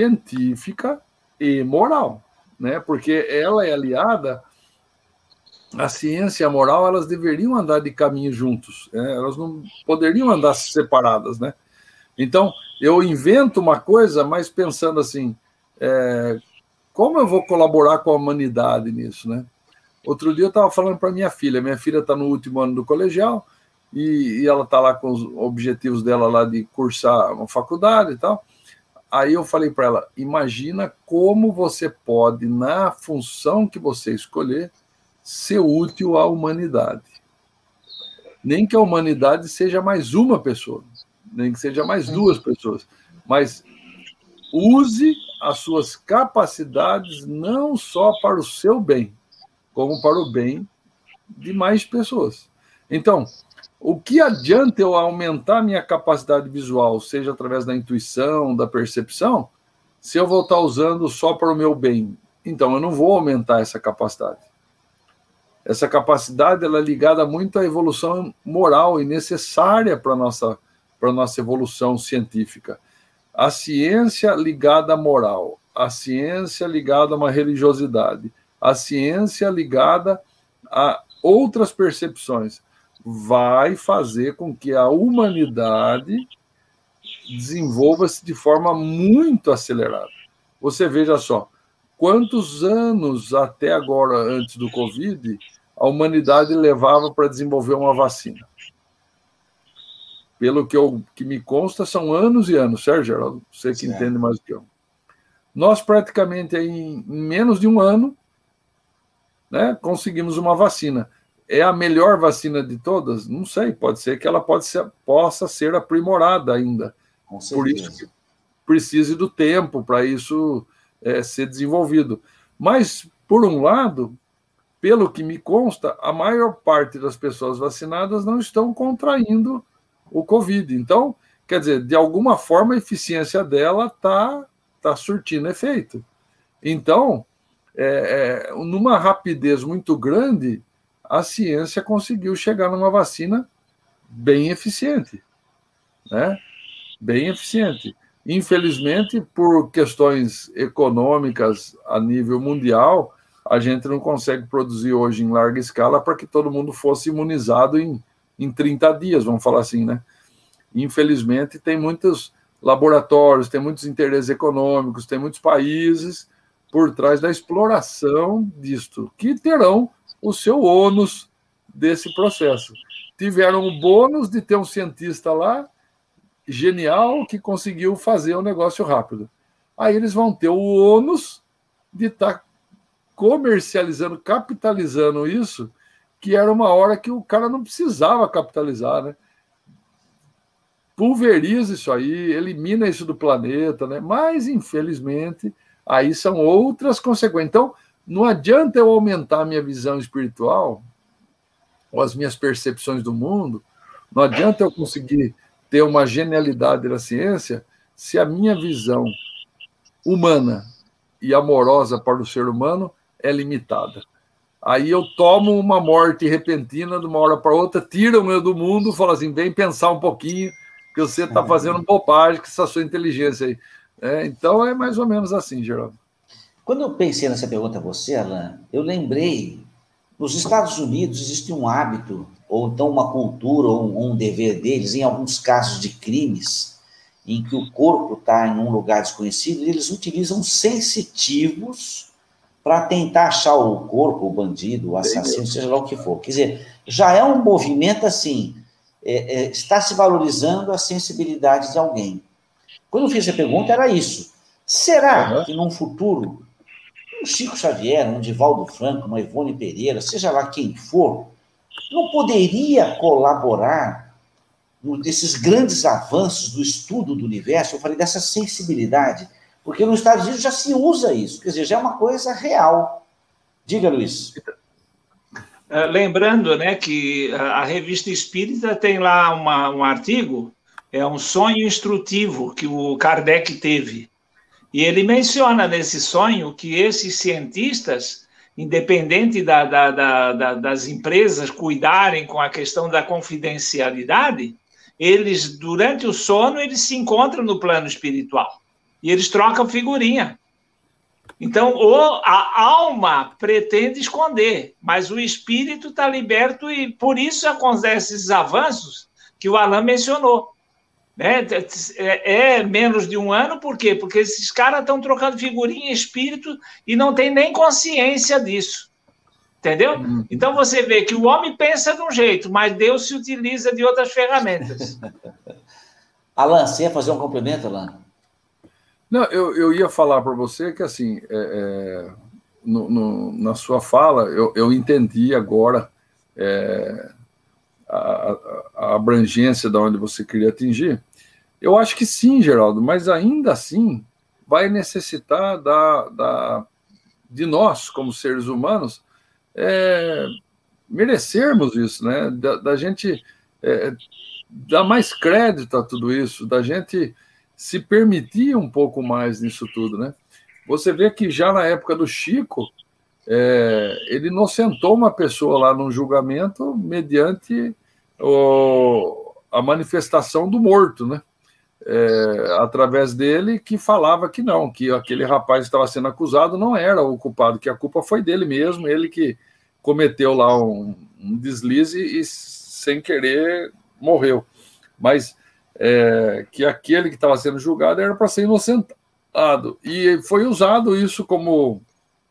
científica e moral, né? Porque ela é aliada a ciência e a moral, elas deveriam andar de caminho juntos, né? Elas não poderiam andar separadas, né? Então, eu invento uma coisa, mas pensando assim, é, como eu vou colaborar com a humanidade nisso, né? Outro dia eu estava falando para minha filha, minha filha está no último ano do colegial, e, e ela está lá com os objetivos dela lá de cursar uma faculdade e tal. Aí eu falei para ela, imagina como você pode, na função que você escolher, ser útil à humanidade. Nem que a humanidade seja mais uma pessoa, nem que seja mais duas pessoas, mas use as suas capacidades não só para o seu bem, como para o bem de mais pessoas. Então, o que adianta eu aumentar minha capacidade visual, seja através da intuição, da percepção, se eu vou estar usando só para o meu bem? Então, eu não vou aumentar essa capacidade. Essa capacidade ela é ligada muito à evolução moral e necessária para a nossa, para a nossa evolução científica. A ciência ligada à moral, a ciência ligada a uma religiosidade, a ciência ligada a outras percepções, vai fazer com que a humanidade desenvolva-se de forma muito acelerada. Você veja só, quantos anos até agora, antes do Covid, a humanidade levava para desenvolver uma vacina? Pelo que, eu, que me consta, são anos e anos, certo, Geraldo? Você que certo. Entende mais do que eu. Nós, praticamente, em menos de um ano, né, conseguimos uma vacina. É a melhor vacina de todas? Não sei, pode ser que ela pode ser, possa ser aprimorada ainda. Por isso que precise do tempo para isso é, ser desenvolvido. Mas, por um lado, pelo que me consta, a maior parte das pessoas vacinadas não estão contraindo o Covid. Então, quer dizer, de alguma forma a eficiência dela está tá surtindo efeito. Então, é, é, numa rapidez muito grande, a ciência conseguiu chegar numa vacina bem eficiente, né? Bem eficiente. Infelizmente, por questões econômicas a nível mundial, a gente não consegue produzir hoje em larga escala para que todo mundo fosse imunizado em, em trinta dias, vamos falar assim, né? Infelizmente, tem muitos laboratórios, tem muitos interesses econômicos, tem muitos países por trás da exploração disto, que terão o seu ônus desse processo. Tiveram o bônus de ter um cientista lá, genial, que conseguiu fazer o negócio rápido. Aí eles vão ter o ônus de estar comercializando, capitalizando isso, que era uma hora que o cara não precisava capitalizar, né? Pulveriza isso aí, elimina isso do planeta, né? Mas, infelizmente, aí são outras consequências. Então, não adianta eu aumentar a minha visão espiritual ou as minhas percepções do mundo, não adianta eu conseguir ter uma genialidade da ciência se a minha visão humana e amorosa para o ser humano é limitada. Aí eu tomo uma morte repentina de uma hora para outra, tiro o meu do mundo, falo assim, vem pensar um pouquinho, que você está fazendo bobagem com essa sua inteligência aí. É, então é mais ou menos assim, Geraldo. Quando eu pensei nessa pergunta a você, Alain, eu lembrei, nos Estados Unidos existe um hábito, ou então uma cultura, ou um, um dever deles, em alguns casos de crimes, em que o corpo está em um lugar desconhecido, e eles utilizam sensitivos para tentar achar o corpo, o bandido, o assassino, seja lá o que for. Quer dizer, já é um movimento assim, é, é, está se valorizando a sensibilidade de alguém. Quando eu fiz essa pergunta, era isso. Será uhum. que num futuro, um Chico Xavier, um Divaldo Franco, uma Ivone Pereira, seja lá quem for, não poderia colaborar nesses grandes avanços do estudo do universo? Eu falei dessa sensibilidade, porque nos Estados Unidos já se usa isso, quer dizer, já é uma coisa real. Diga, Luiz. Lembrando, né, que a Revista Espírita tem lá uma, um artigo, é um sonho instrutivo que o Kardec teve. E ele menciona nesse sonho que esses cientistas, independente da, da, da, da, das empresas cuidarem com a questão da confidencialidade, eles, durante o sono, eles se encontram no plano espiritual. E eles trocam figurinha. Então, a alma pretende esconder, mas o espírito está liberto e por isso acontecem esses avanços que o Alain mencionou. Né? É menos de um ano, por quê? Porque esses caras estão trocando figurinha em espírito e não tem nem consciência disso. Entendeu? Uhum. Então, você vê que o homem pensa de um jeito, mas Deus se utiliza de outras ferramentas. Alain, você ia fazer um complemento, Alain? Não, eu, eu ia falar para você que, assim, é, é, no, no, na sua fala, eu, eu entendi agora é, a, a abrangência de onde você queria atingir. Eu acho que sim, Geraldo, mas ainda assim vai necessitar da, da, de nós, como seres humanos, é, merecermos isso, né? Da, da gente é, dar mais crédito a tudo isso, da gente se permitir um pouco mais nisso tudo, né? Você vê que já na época do Chico, é, ele inocentou uma pessoa lá num julgamento mediante o, a manifestação do morto, né? É, através dele, que falava que não, que aquele rapaz que estava sendo acusado não era o culpado, que a culpa foi dele mesmo, ele que cometeu lá um, um deslize e sem querer morreu. Mas é, que aquele que estava sendo julgado era para ser inocentado. E foi usado isso como,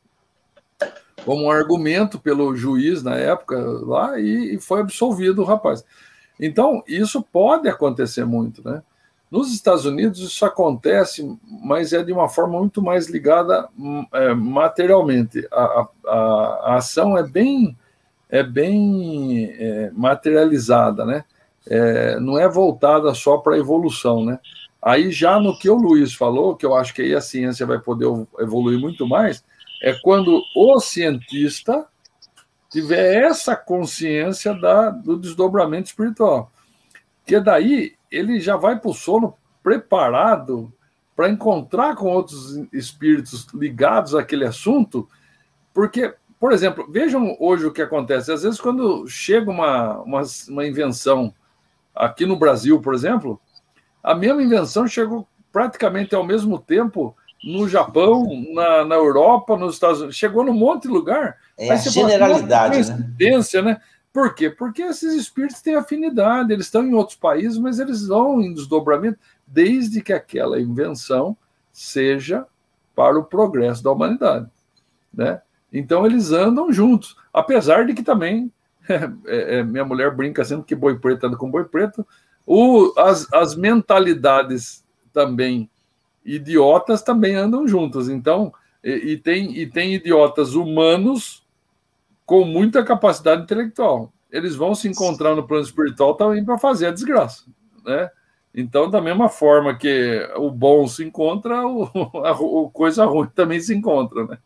como um argumento pelo juiz na época lá e, e foi absolvido o rapaz. Então, isso pode acontecer muito, né? Nos Estados Unidos isso acontece, mas é de uma forma muito mais ligada é, materialmente. A, a, a ação é bem, é bem é, materializada, né? É, não é voltada só para a evolução, né? Aí já no que o Luiz falou, que eu acho que aí a ciência vai poder evoluir muito mais, é quando o cientista tiver essa consciência da, do desdobramento espiritual. Que daí ele já vai para o sono preparado para encontrar com outros espíritos ligados àquele assunto, porque, por exemplo, vejam hoje o que acontece. Às vezes, quando chega uma, uma, uma invenção aqui no Brasil, por exemplo, a mesma invenção chegou praticamente ao mesmo tempo no Japão, na, na Europa, nos Estados Unidos, chegou num monte de lugar. É a generalidade, fala, né? né? Por quê? Porque esses espíritos têm afinidade, eles estão em outros países, mas eles vão em desdobramento desde que aquela invenção seja para o progresso da humanidade, né? Então eles andam juntos, apesar de que também é, é, minha mulher brinca sempre que boi preto anda com boi preto, o, as, as mentalidades também idiotas também andam juntas. Então, e, e, tem, e tem idiotas humanos com muita capacidade intelectual. Eles vão se encontrar no plano espiritual também para fazer a desgraça, né? Então, da mesma forma que o bom se encontra, o, a, a coisa ruim também se encontra, né?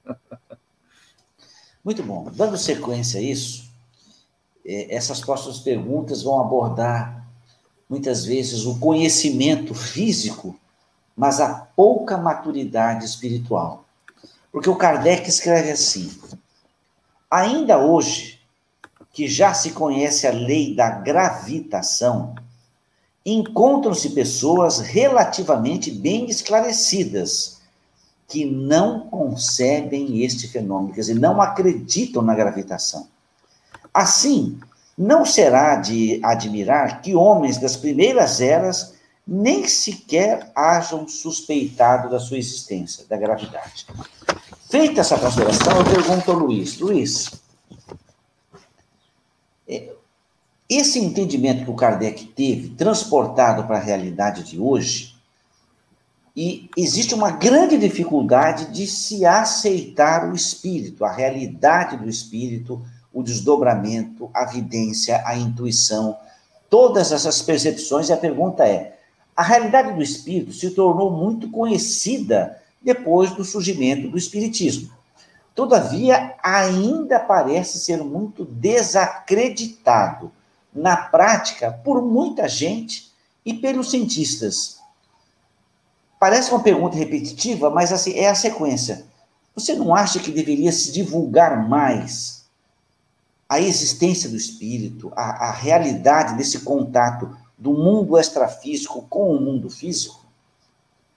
Muito bom. Dando sequência a isso, essas próximas perguntas vão abordar, muitas vezes, o conhecimento físico, mas a pouca maturidade espiritual. Porque o Kardec escreve assim: ainda hoje, que já se conhece a lei da gravitação, encontram-se pessoas relativamente bem esclarecidas que não concebem este fenômeno, quer dizer, não acreditam na gravitação. Assim, não será de admirar que homens das primeiras eras nem sequer hajam suspeitado da sua existência, da gravidade. Feita essa consideração, eu pergunto ao Luiz. Luiz, esse entendimento que o Kardec teve, transportado para a realidade de hoje, e existe uma grande dificuldade de se aceitar o espírito, a realidade do espírito, o desdobramento, a vidência, a intuição, todas essas percepções, e a pergunta é, a realidade do espírito se tornou muito conhecida depois do surgimento do espiritismo. Todavia, ainda parece ser muito desacreditado na prática por muita gente e pelos cientistas. Parece uma pergunta repetitiva, mas assim, é a sequência. Você não acha que deveria se divulgar mais a existência do espírito, a, a realidade desse contato do mundo extrafísico com o mundo físico?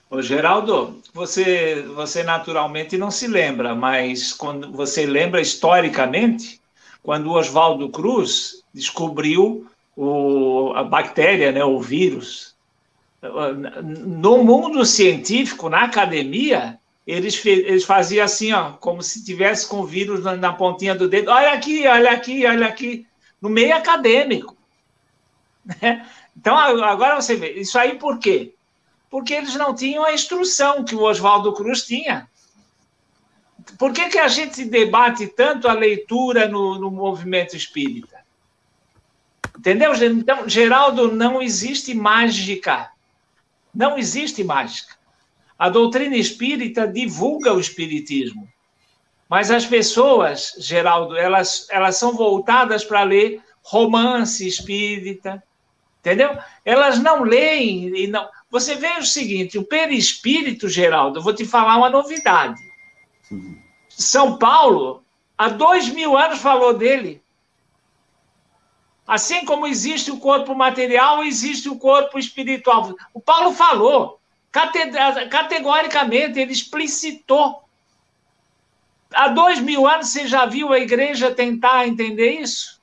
Ô, Geraldo, você, você naturalmente não se lembra, mas quando você lembra historicamente, quando o Oswaldo Cruz descobriu o, a bactéria, né, o vírus, no mundo científico, na academia, eles, eles faziam assim, ó, como se tivesse com o vírus na, na pontinha do dedo. Olha aqui, olha aqui, olha aqui, no meio acadêmico. Né? Então, agora você vê, isso aí por quê? Porque eles não tinham a instrução que o Oswaldo Cruz tinha. Por que, que a gente debate tanto a leitura no, no movimento espírita? Entendeu? Então, Geraldo, não existe mágica. Não existe mágica. A doutrina espírita divulga o espiritismo. Mas as pessoas, Geraldo, elas, elas são voltadas para ler romance espírita, entendeu? Elas não leem e não... Você vê o seguinte, o perispírito, Geraldo, eu vou te falar uma novidade. São Paulo, há dois mil anos falou dele. Assim como existe o corpo material, existe o corpo espiritual. O Paulo falou, categoricamente, ele explicitou. Há dois mil anos você já viu a igreja tentar entender isso?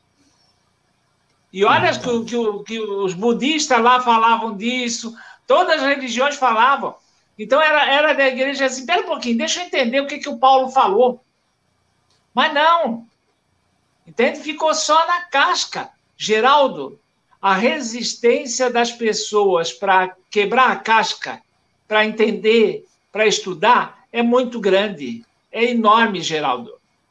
E olha que, que, que os budistas lá falavam disso, todas as religiões falavam. Então era, era da igreja assim, espera um pouquinho, deixa eu entender o que, que o Paulo falou. Mas não, entende? Ficou só na casca. Geraldo, a resistência das pessoas para quebrar a casca, para entender, para estudar, é muito grande, é enorme, Geraldo.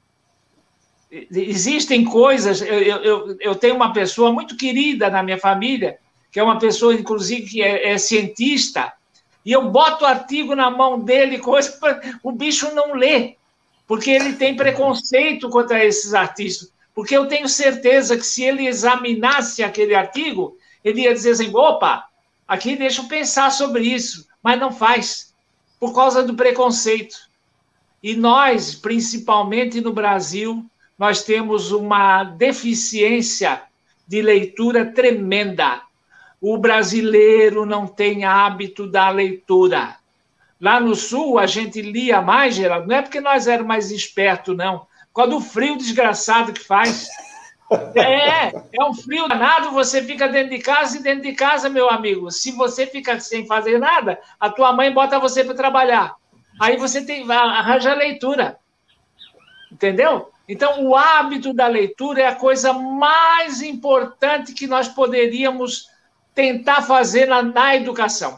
Existem coisas, eu, eu, eu tenho uma pessoa muito querida na minha família, que é uma pessoa, inclusive, que é, é cientista, e eu boto o artigo na mão dele, coisa, o bicho não lê, porque ele tem preconceito contra esses artistas, porque eu tenho certeza que se ele examinasse aquele artigo, ele ia dizer assim, opa, aqui deixa eu pensar sobre isso, mas não faz, por causa do preconceito. E nós, principalmente no Brasil, nós temos uma deficiência de leitura tremenda. O brasileiro não tem hábito da leitura. Lá no Sul, a gente lia mais, Geraldo, não é porque nós éramos mais espertos, não. Por causa do frio desgraçado que faz. É, é um frio danado, você fica dentro de casa, e dentro de casa, meu amigo, se você fica sem fazer nada, a tua mãe bota você para trabalhar. Aí você tem, arranja a leitura. Entendeu? Então, o hábito da leitura é a coisa mais importante que nós poderíamos tentar fazer na, na educação.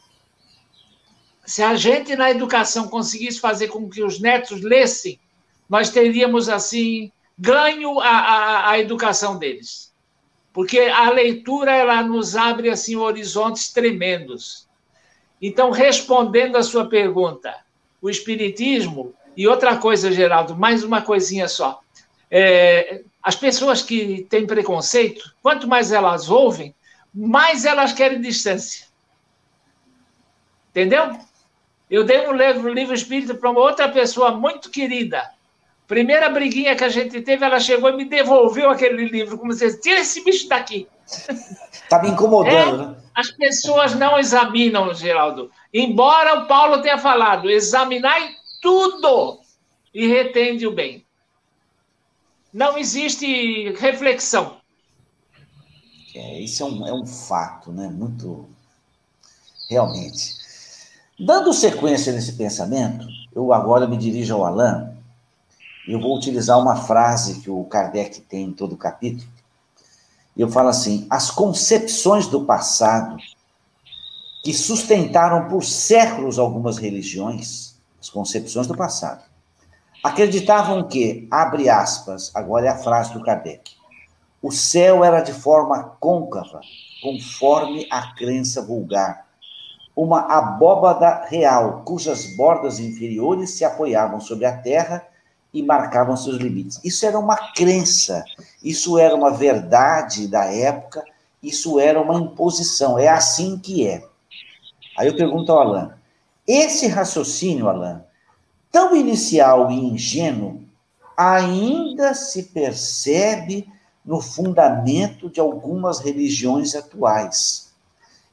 Se a gente, na educação, conseguisse fazer com que os netos lessem, nós teríamos, assim, ganho a, a, a educação deles. Porque a leitura, ela nos abre, assim, horizontes tremendos. Então, respondendo a sua pergunta, o espiritismo... E outra coisa, Geraldo, mais uma coisinha só. É, as pessoas que têm preconceito, quanto mais elas ouvem, mais elas querem distância. Entendeu? Eu dei um livro, livro espírita para uma outra pessoa muito querida. Primeira briguinha que a gente teve, ela chegou e me devolveu aquele livro, como se tira esse bicho daqui. Está me incomodando, é, né? As pessoas não examinam, Geraldo. Embora o Paulo tenha falado, examinai tudo e retende o bem. Não existe reflexão. É, isso é um, é um fato, né? Muito... Realmente. Dando sequência nesse pensamento, eu agora me dirijo ao Alain, e eu vou utilizar uma frase que o Kardec tem em todo o capítulo. Eu falo assim, as concepções do passado que sustentaram por séculos algumas religiões, as concepções do passado, acreditavam que, abre aspas, agora é a frase do Kardec, o céu era de forma côncava, conforme a crença vulgar, uma abóbada real, cujas bordas inferiores se apoiavam sobre a terra e marcavam seus limites. Isso era uma crença, isso era uma verdade da época, isso era uma imposição, é assim que é. Aí eu pergunto ao Alain, esse raciocínio, Alain, tão inicial e ingênuo, ainda se percebe no fundamento de algumas religiões atuais.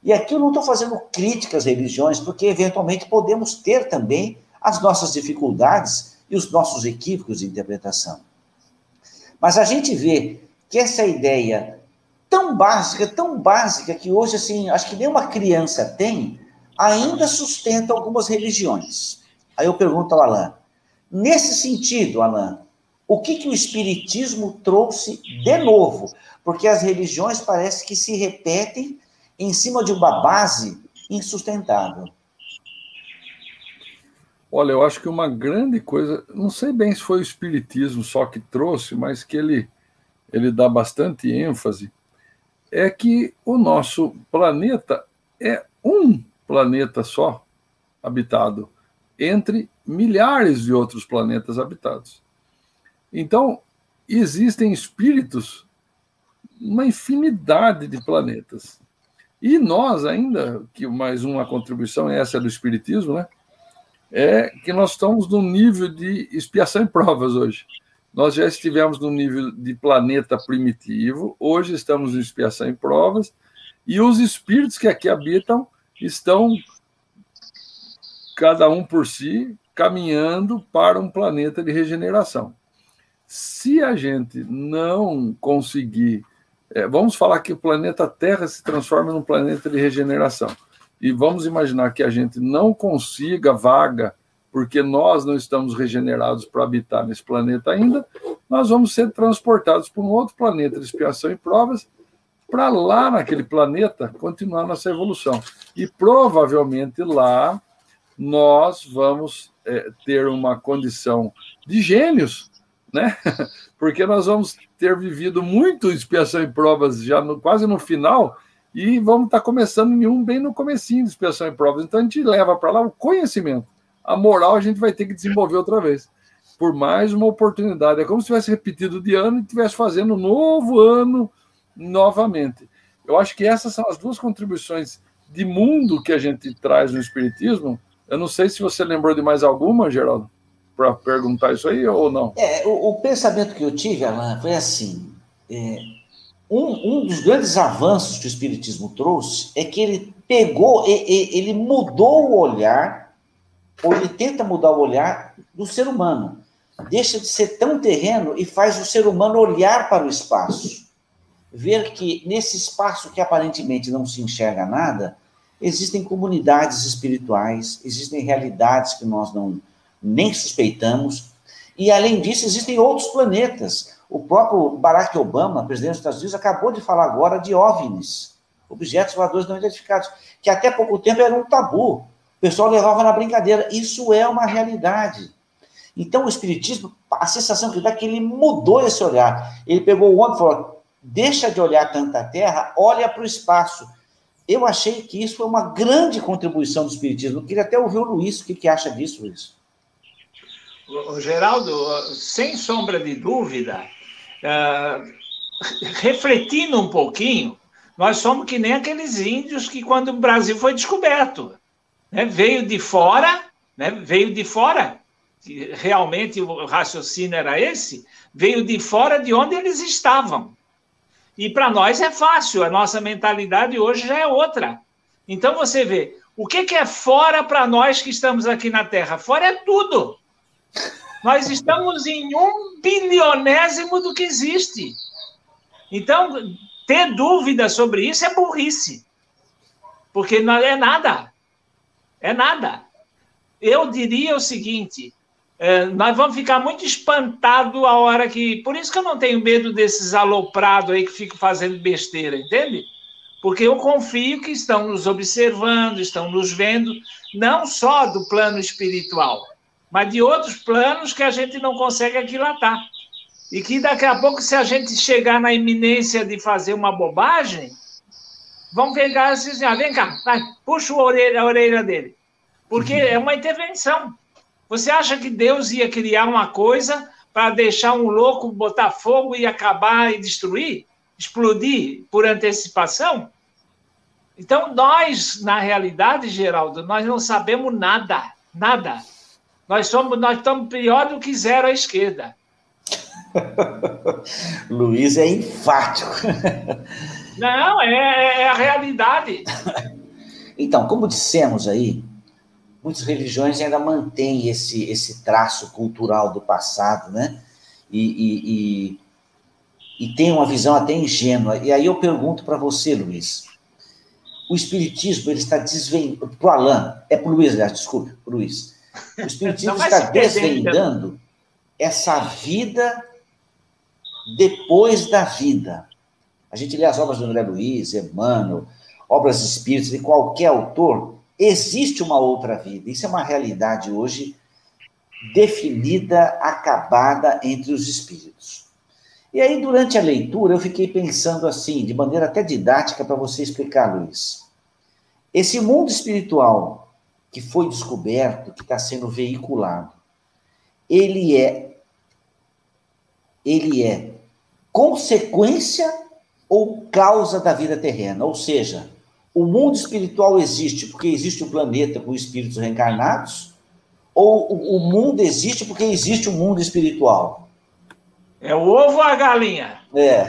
E aqui eu não estou fazendo críticas às religiões, porque eventualmente podemos ter também as nossas dificuldades e os nossos equívocos de interpretação. Mas a gente vê que essa ideia tão básica, tão básica, que hoje, assim, acho que nenhuma criança tem, ainda sustenta algumas religiões. Aí eu pergunto ao Alain, nesse sentido, Alain, o que, que o Espiritismo trouxe de novo? Porque as religiões parecem que se repetem em cima de uma base insustentável. Olha, eu acho que uma grande coisa, não sei bem se foi o Espiritismo só que trouxe, mas que ele, ele dá bastante ênfase, é que o nosso planeta é um planeta só habitado, entre milhares de outros planetas habitados. Então, existem espíritos numa infinidade de planetas. E nós ainda, que mais uma contribuição, essa é do Espiritismo, né? É que nós estamos no nível de expiação e provas hoje. Nós já estivemos no nível de planeta primitivo, hoje estamos em expiação e provas, e os espíritos que aqui habitam estão, cada um por si, caminhando para um planeta de regeneração. Se a gente não conseguir... É, vamos falar que o planeta Terra se transforma num planeta de regeneração. E vamos imaginar que a gente não consiga vaga, porque nós não estamos regenerados para habitar nesse planeta ainda, nós vamos ser transportados para um outro planeta de expiação e provas, para lá naquele planeta continuar nossa evolução. E provavelmente lá nós vamos é, ter uma condição de gênios, né? Porque nós vamos ter vivido muito expiação e provas já no, quase no final, e vamos estar começando em um bem no comecinho de expiação e provas. Então a gente leva para lá o conhecimento. A moral a gente vai ter que desenvolver outra vez, por mais uma oportunidade. É como se tivesse repetido de ano e estivesse fazendo um novo ano novamente. Eu acho que essas são as duas contribuições de mundo que a gente traz no Espiritismo. Eu não sei se você lembrou de mais alguma, Geraldo, para perguntar isso aí ou não. É, o, o pensamento que eu tive, Alain, foi assim, é, um, um dos grandes avanços que o Espiritismo trouxe é que ele pegou, ele, ele mudou o olhar, ou ele tenta mudar o olhar do ser humano. Deixa de ser tão terreno e faz o ser humano olhar para o espaço. Ver que nesse espaço que aparentemente não se enxerga nada, existem comunidades espirituais, existem realidades que nós não nem suspeitamos, e além disso existem outros planetas. O próprio Barack Obama, presidente dos Estados Unidos, acabou de falar agora de OVNIs, objetos voadores não identificados, que até pouco tempo era um tabu, o pessoal levava na brincadeira. Isso é uma realidade. Então o Espiritismo, a sensação que dá é que ele mudou esse olhar, ele pegou o homem e falou, deixa de olhar tanto a Terra, olha para o espaço. Eu achei que isso foi uma grande contribuição do Espiritismo. Eu queria até ouvir o Luiz, o que, que acha disso, Luiz? O Geraldo, sem sombra de dúvida, uh, refletindo um pouquinho, nós somos que nem aqueles índios que quando o Brasil foi descoberto, né, veio de fora, né, veio de fora, realmente o raciocínio era esse, veio de fora de onde eles estavam. E para nós é fácil, a nossa mentalidade hoje já é outra. Então você vê, o que, que é fora para nós que estamos aqui na Terra? Fora é tudo. Nós estamos em um bilionésimo do que existe. Então, ter dúvida sobre isso é burrice. Porque não é nada. É nada. Eu diria o seguinte, é, nós vamos ficar muito espantados a hora que... Por isso que eu não tenho medo desses aloprados aí que ficam fazendo besteira, entende? Porque eu confio que estão nos observando, estão nos vendo, não só do plano espiritual, mas de outros planos que a gente não consegue aquilatar. E que daqui a pouco, se a gente chegar na iminência de fazer uma bobagem, vão pegar e dizer, ah, vem cá, vai, puxa a orelha, a orelha dele. Porque é uma intervenção. Você acha que Deus ia criar uma coisa para deixar um louco botar fogo e acabar e destruir? Explodir por antecipação? Então, nós, na realidade, Geraldo, nós não sabemos nada, nada. Nós, somos, nós estamos pior do que zero à esquerda. Luiz é enfático. Não, é, é a realidade. Então, como dissemos aí, muitas religiões ainda mantêm esse, esse traço cultural do passado, né? E, e, e, e tem uma visão até ingênua. E aí eu pergunto para você, Luiz, o Espiritismo, ele está desvendando... Para o Alain, é para o Luiz, aliás, desculpe, para o Luiz. O Espiritismo está desvendando essa vida depois da vida. A gente lê as obras do André Luiz, Emmanuel, obras espíritas de qualquer autor, existe uma outra vida. Isso é uma realidade hoje definida, acabada entre os espíritos. E aí, durante a leitura, eu fiquei pensando assim, de maneira até didática, para você explicar, Luiz. Esse mundo espiritual que foi descoberto, que está sendo veiculado, ele é, ele é consequência ou causa da vida terrena? Ou seja, o mundo espiritual existe porque existe um planeta com espíritos reencarnados, ou o mundo existe porque existe um mundo espiritual? É o ovo ou a galinha? É.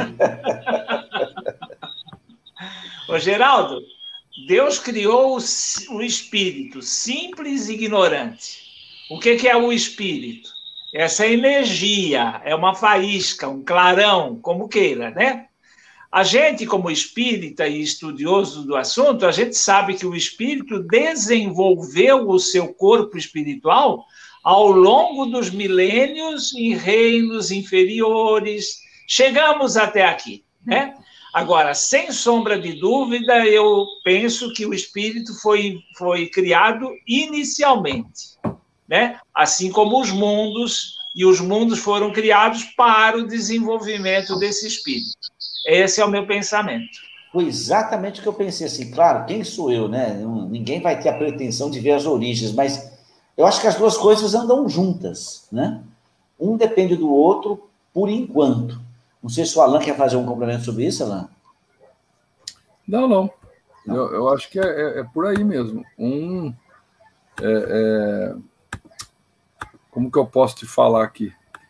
Ô, Geraldo, Deus criou o espírito simples e ignorante. O que é o espírito? Essa energia, é uma faísca, um clarão, como queira, né? A gente, como espírita e estudioso do assunto, a gente sabe que o espírito desenvolveu o seu corpo espiritual ao longo dos milênios em reinos inferiores. Chegamos até aqui, né? Agora, sem sombra de dúvida, eu penso que o espírito foi, foi criado inicialmente, né? Assim como os mundos, e os mundos foram criados para o desenvolvimento desse espírito. Esse é o meu pensamento. Foi exatamente o que eu pensei, assim, claro, quem sou eu, né? Ninguém vai ter a pretensão de ver as origens, mas eu acho que as duas coisas andam juntas, né? Um depende do outro por enquanto. Não sei se o Alain quer fazer um complemento sobre isso, Alain. Não, não. não. Eu, eu acho que é, é, é por aí mesmo. Um... É, é... Como que eu posso te falar aqui?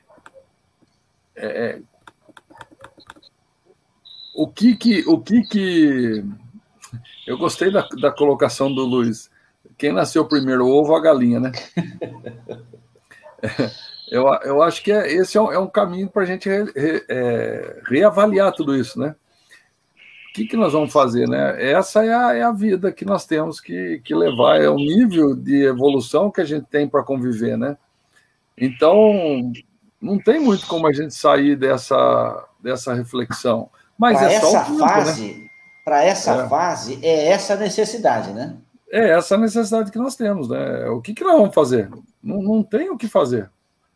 É... O que que... O que que... Eu gostei da, da colocação do Luiz. Quem nasceu primeiro, o ovo ou a galinha, né? Eu, eu acho que é, esse é um, é um caminho para a gente re, re, é, reavaliar tudo isso, né? O que, que nós vamos fazer, né? Essa é a, é a vida que nós temos que, que levar, é o nível de evolução que a gente tem para conviver, né? Então, não tem muito como a gente sair dessa, dessa reflexão. Mas pra é essa só o tempo, fase, né? Para essa é. fase, é essa necessidade, né? É essa necessidade que nós temos, né? O que, que nós vamos fazer? Não, não tem o que fazer.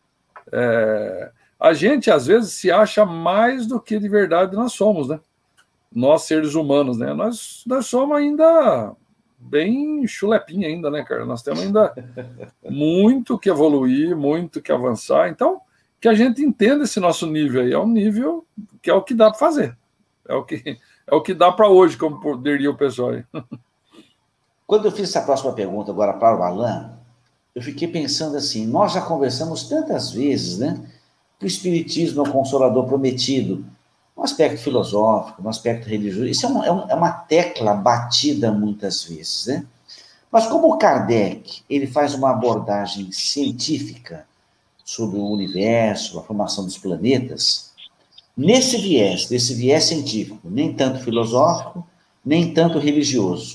É, a gente, às vezes, se acha mais do que de verdade nós somos, né? Nós, seres humanos, né? Nós, nós somos ainda bem chulepinha ainda, né, cara? Nós temos ainda muito que evoluir, muito que avançar. Então, que a gente entenda esse nosso nível aí. É um nível que é o que dá para fazer. É o que, é o que dá para hoje, como poderia o pessoal aí. Quando eu fiz essa próxima pergunta agora para o Alain, eu fiquei pensando assim, nós já conversamos tantas vezes, né? Que o Espiritismo é o Consolador prometido, no aspecto filosófico, no aspecto religioso. Isso é uma, é uma tecla batida muitas vezes, né? Mas como o Kardec, ele faz uma abordagem científica sobre o universo, a formação dos planetas, nesse viés, desse viés científico, nem tanto filosófico, nem tanto religioso,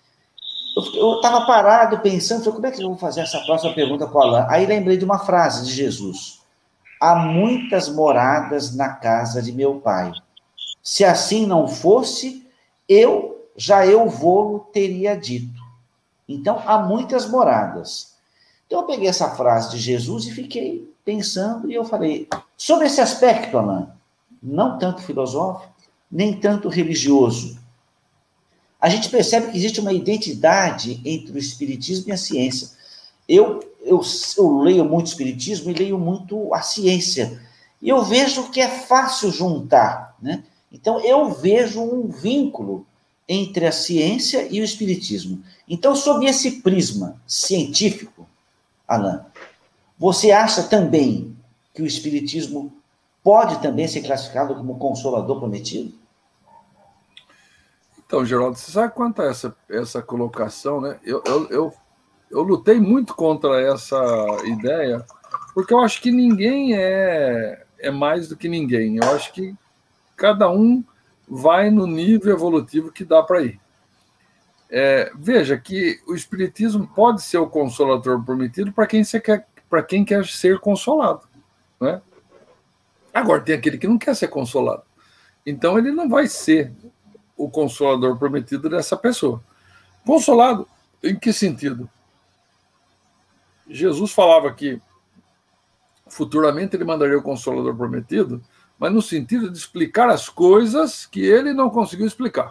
eu estava parado pensando, falei, como é que eu vou fazer essa próxima pergunta com o Alain? Aí lembrei de uma frase de Jesus. Há muitas moradas na casa de meu pai. Se assim não fosse, eu, já eu vou teria dito. Então, há muitas moradas. Então, eu peguei essa frase de Jesus e fiquei pensando, e eu falei, sobre esse aspecto, Alain, não tanto filosófico, nem tanto religioso, a gente percebe que existe uma identidade entre o espiritismo e a ciência. Eu, eu, eu leio muito espiritismo e leio muito a ciência. E eu vejo que é fácil juntar, né? Então, eu vejo um vínculo entre a ciência e o espiritismo. Então, sob esse prisma científico, Alain, você acha também que o espiritismo pode também ser classificado como consolador prometido? Então, Geraldo, você sabe quanto a essa, essa colocação, né? Eu, eu, eu, eu lutei muito contra essa ideia, porque eu acho que ninguém é, é mais do que ninguém. Eu acho que cada um vai no nível evolutivo que dá para ir. É, veja que o Espiritismo pode ser o consolador prometido para quem, você quer, para quem quer ser consolado, né? Agora, tem aquele que não quer ser consolado. Então, ele não vai ser o consolador prometido dessa pessoa. Consolado, em que sentido? Jesus falava que futuramente ele mandaria o consolador prometido, mas no sentido de explicar as coisas que ele não conseguiu explicar.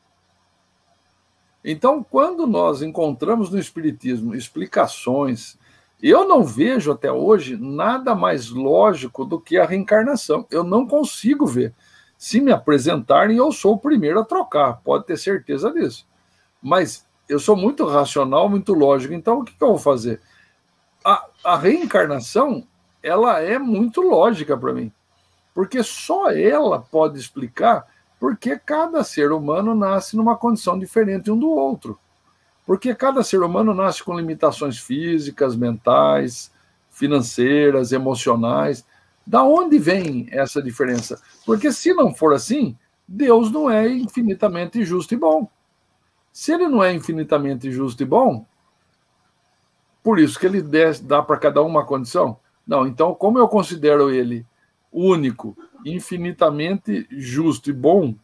Então, quando nós encontramos no Espiritismo explicações, eu não vejo até hoje nada mais lógico do que a reencarnação. Eu não consigo ver. Se me apresentarem, eu sou o primeiro a trocar, pode ter certeza disso. Mas eu sou muito racional, muito lógico, então o que, que eu vou fazer? A, a reencarnação, ela é muito lógica para mim, porque só ela pode explicar por que cada ser humano nasce numa condição diferente um do outro. Porque cada ser humano nasce com limitações físicas, mentais, financeiras, emocionais. Da onde vem essa diferença? Porque se não for assim, Deus não é infinitamente justo e bom. Se ele não é infinitamente justo e bom, por isso que ele dá para cada um uma condição? Não, então como eu considero ele único, infinitamente justo e bom,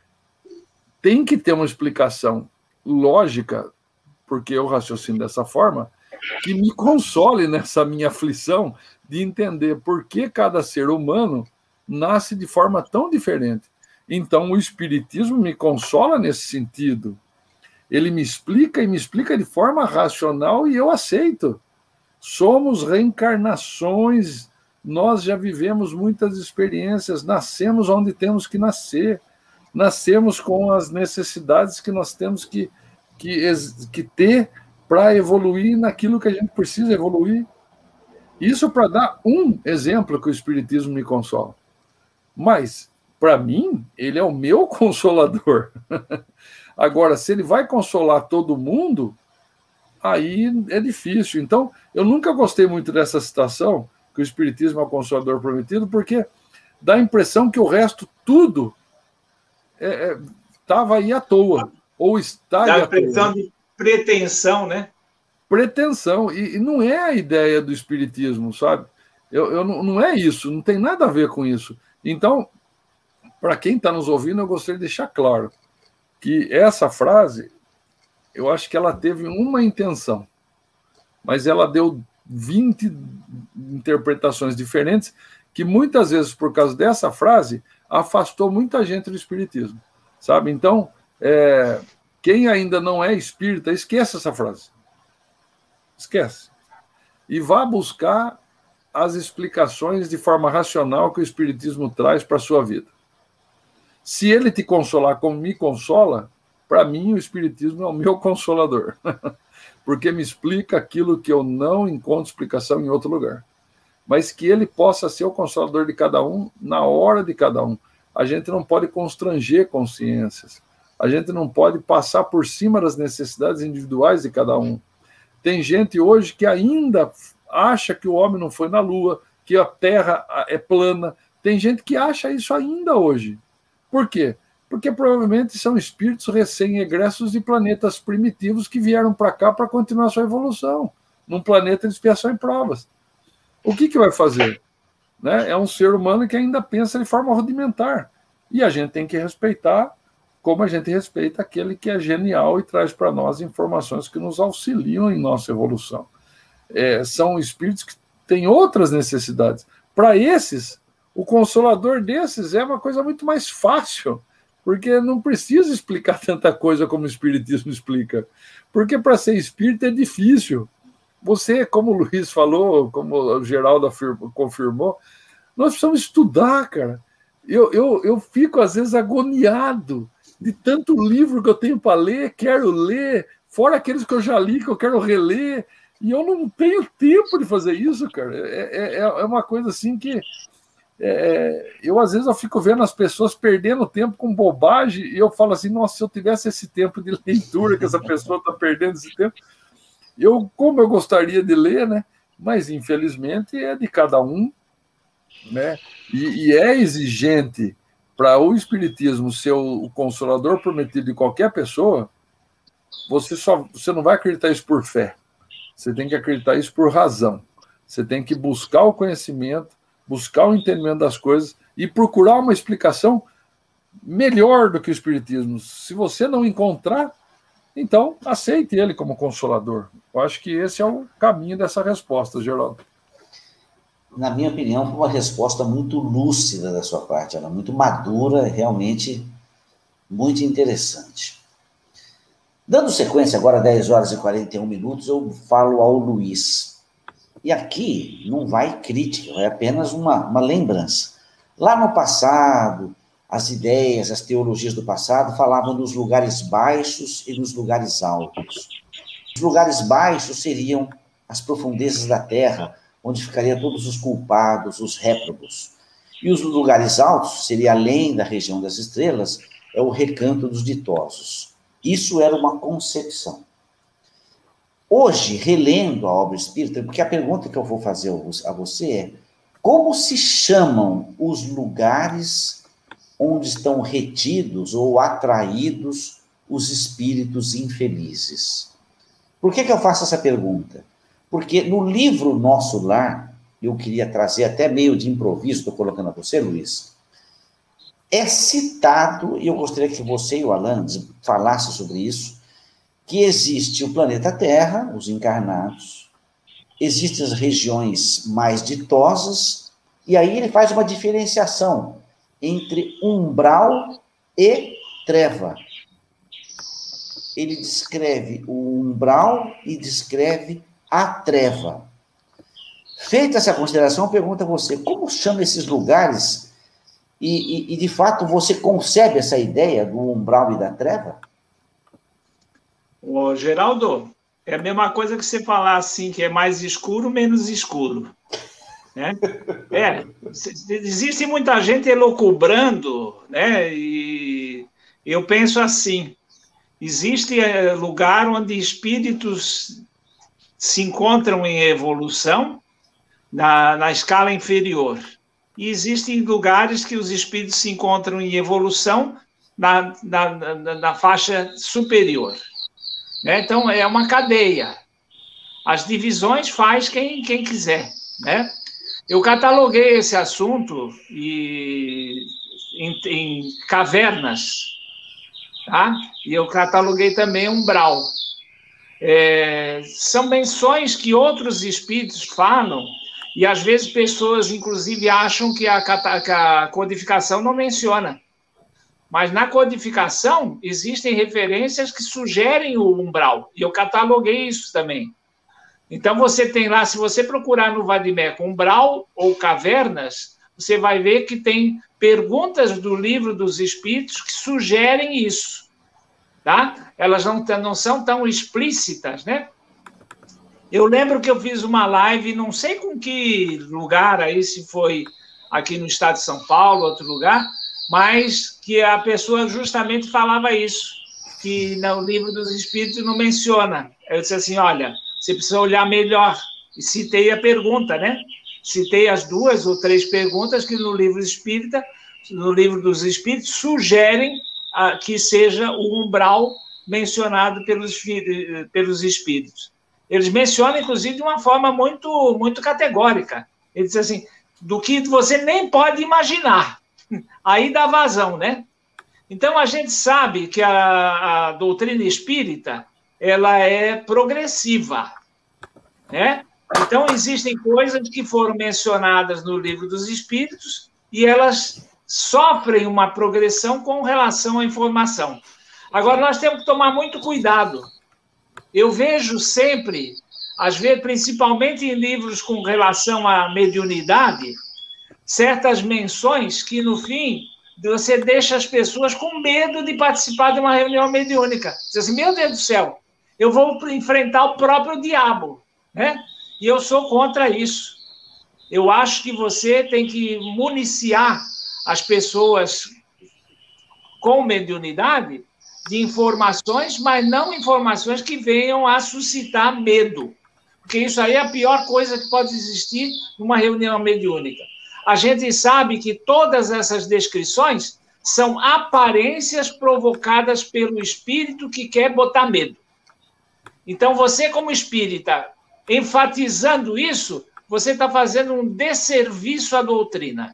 tem que ter uma explicação lógica, porque eu raciocino dessa forma, que me console nessa minha aflição de entender por que cada ser humano nasce de forma tão diferente. Então, o Espiritismo me consola nesse sentido. Ele me explica e me explica de forma racional e eu aceito. Somos reencarnações, nós já vivemos muitas experiências, nascemos onde temos que nascer, nascemos com as necessidades que nós temos que, que, que ter para evoluir naquilo que a gente precisa evoluir. Isso para dar um exemplo que o Espiritismo me consola. Mas, para mim, ele é o meu consolador. Agora, se ele vai consolar todo mundo, aí é difícil. Então, eu nunca gostei muito dessa citação, que o Espiritismo é o consolador prometido, porque dá a impressão que o resto, tudo, estava é, é, aí à toa. Ou está dá aí a impressão de pretensão, né? Pretensão, e, e não é a ideia do Espiritismo, sabe? Eu, eu, não, não é isso, não tem nada a ver com isso. Então, para quem está nos ouvindo, eu gostaria de deixar claro que essa frase, eu acho que ela teve uma intenção, mas ela deu vinte interpretações diferentes, que muitas vezes, por causa dessa frase, afastou muita gente do Espiritismo, sabe? Então, é, quem ainda não é espírita, esqueça essa frase. Esquece. E vá buscar as explicações de forma racional que o Espiritismo traz para a sua vida. Se ele te consolar como me consola, para mim o Espiritismo é o meu consolador. Porque me explica aquilo que eu não encontro explicação em outro lugar. Mas que ele possa ser o consolador de cada um na hora de cada um. A gente não pode constranger consciências. A gente não pode passar por cima das necessidades individuais de cada um. Tem gente hoje que ainda acha que o homem não foi na Lua, que a Terra é plana. Tem gente que acha isso ainda hoje. Por quê? Porque provavelmente são espíritos recém-egressos de planetas primitivos que vieram para cá para continuar sua evolução, num planeta de expiação e provas. O que, que vai fazer? Né? É um ser humano que ainda pensa de forma rudimentar. E a gente tem que respeitar como a gente respeita aquele que é genial e traz para nós informações que nos auxiliam em nossa evolução. É, são espíritos que têm outras necessidades. Para esses, o consolador desses é uma coisa muito mais fácil, porque não precisa explicar tanta coisa como o Espiritismo explica. Porque para ser espírita é difícil. Você, como o Luiz falou, como o Geraldo afirmou, confirmou, nós precisamos estudar, cara. Eu, eu, eu fico, às vezes, agoniado de tanto livro que eu tenho para ler, quero ler, fora aqueles que eu já li, que eu quero reler, e eu não tenho tempo de fazer isso, cara. É, é, é uma coisa assim que É, eu, às vezes, eu fico vendo as pessoas perdendo tempo com bobagem e eu falo assim, nossa, se eu tivesse esse tempo de leitura que essa pessoa está perdendo esse tempo, eu, como eu gostaria de ler, né? Mas, infelizmente, é de cada um, né? E, e é exigente para o Espiritismo ser o, o consolador prometido de qualquer pessoa, você, só, você não vai acreditar isso por fé, você tem que acreditar isso por razão, você tem que buscar o conhecimento, buscar o entendimento das coisas e procurar uma explicação melhor do que o Espiritismo. Se você não encontrar, então aceite ele como consolador. Eu acho que esse é o caminho dessa resposta, Geraldo. Na minha opinião, foi uma resposta muito lúcida da sua parte, ela muito madura, realmente muito interessante. Dando sequência agora, dez horas e quarenta e um minutos, eu falo ao Luiz. E aqui não vai crítica, vai apenas uma, uma lembrança. Lá no passado, as ideias, as teologias do passado falavam dos lugares baixos e dos lugares altos. Os lugares baixos seriam as profundezas da terra, onde ficariam todos os culpados, os réprobos. E os lugares altos, seria além da região das estrelas, é o recanto dos ditosos. Isso era uma concepção. Hoje, relendo a obra espírita, porque a pergunta que eu vou fazer a você é: como se chamam os lugares onde estão retidos ou atraídos os espíritos infelizes? Por que que eu faço essa pergunta? Porque no livro Nosso Lar, eu queria trazer até meio de improviso, estou colocando a você, Luiz, é citado, e eu gostaria que você e o Alan falassem sobre isso, que existe o planeta Terra, os encarnados, existem as regiões mais ditosas, e aí ele faz uma diferenciação entre umbral e treva. Ele descreve o umbral e descreve a treva. Feita essa consideração, eu pergunto a você, como chama esses lugares? E, e, e, de fato, você concebe essa ideia do umbral e da treva? Ô, Geraldo, é a mesma coisa que você falar assim, que é mais escuro, menos escuro. Né? É, existe muita gente elucubrando, né? E eu penso assim, existe lugar onde espíritos se encontram em evolução na, na escala inferior. E existem lugares que os espíritos se encontram em evolução na, na, na, na faixa superior. Né? Então, é uma cadeia. As divisões faz quem, quem quiser. Né? Eu cataloguei esse assunto e, em, em cavernas, tá? E eu cataloguei também umbral. É, são menções que outros espíritos falam, e às vezes pessoas, inclusive, acham que a, que a codificação não menciona. Mas na codificação existem referências que sugerem o umbral, e eu cataloguei isso também. Então você tem lá, se você procurar no Vadimeco umbral ou cavernas, você vai ver que tem perguntas do Livro dos Espíritos que sugerem isso. Tá? Elas não, não são tão explícitas, né? Eu lembro que eu fiz uma live, não sei com que lugar aí, se foi aqui no estado de São Paulo, outro lugar, mas que a pessoa justamente falava isso, que no Livro dos Espíritos não menciona. Eu disse assim, olha, você precisa olhar melhor. E citei a pergunta, né? Citei as duas ou três perguntas que no Livro Espírita, no Livro dos Espíritos, sugerem a, que seja o umbral mencionado pelos, pelos espíritos. Eles mencionam, inclusive, de uma forma muito, muito categórica. Eles dizem assim, do que você nem pode imaginar. Aí dá vazão, né? Então, a gente sabe que a, a doutrina espírita, ela é progressiva, né? Então, existem coisas que foram mencionadas no Livro dos Espíritos e elas sofrem uma progressão com relação à informação. Agora, nós temos que tomar muito cuidado. Eu vejo sempre, às vezes, principalmente em livros com relação à mediunidade, certas menções que, no fim, você deixa as pessoas com medo de participar de uma reunião mediúnica. Diz assim, meu Deus do céu, eu vou enfrentar o próprio diabo, né? E eu sou contra isso. Eu acho que você tem que municiar as pessoas com mediunidade de informações, mas não informações que venham a suscitar medo. Porque isso aí é a pior coisa que pode existir numa reunião mediúnica. A gente sabe que todas essas descrições são aparências provocadas pelo espírito que quer botar medo. Então, você, como espírita, enfatizando isso, você está fazendo um desserviço à doutrina.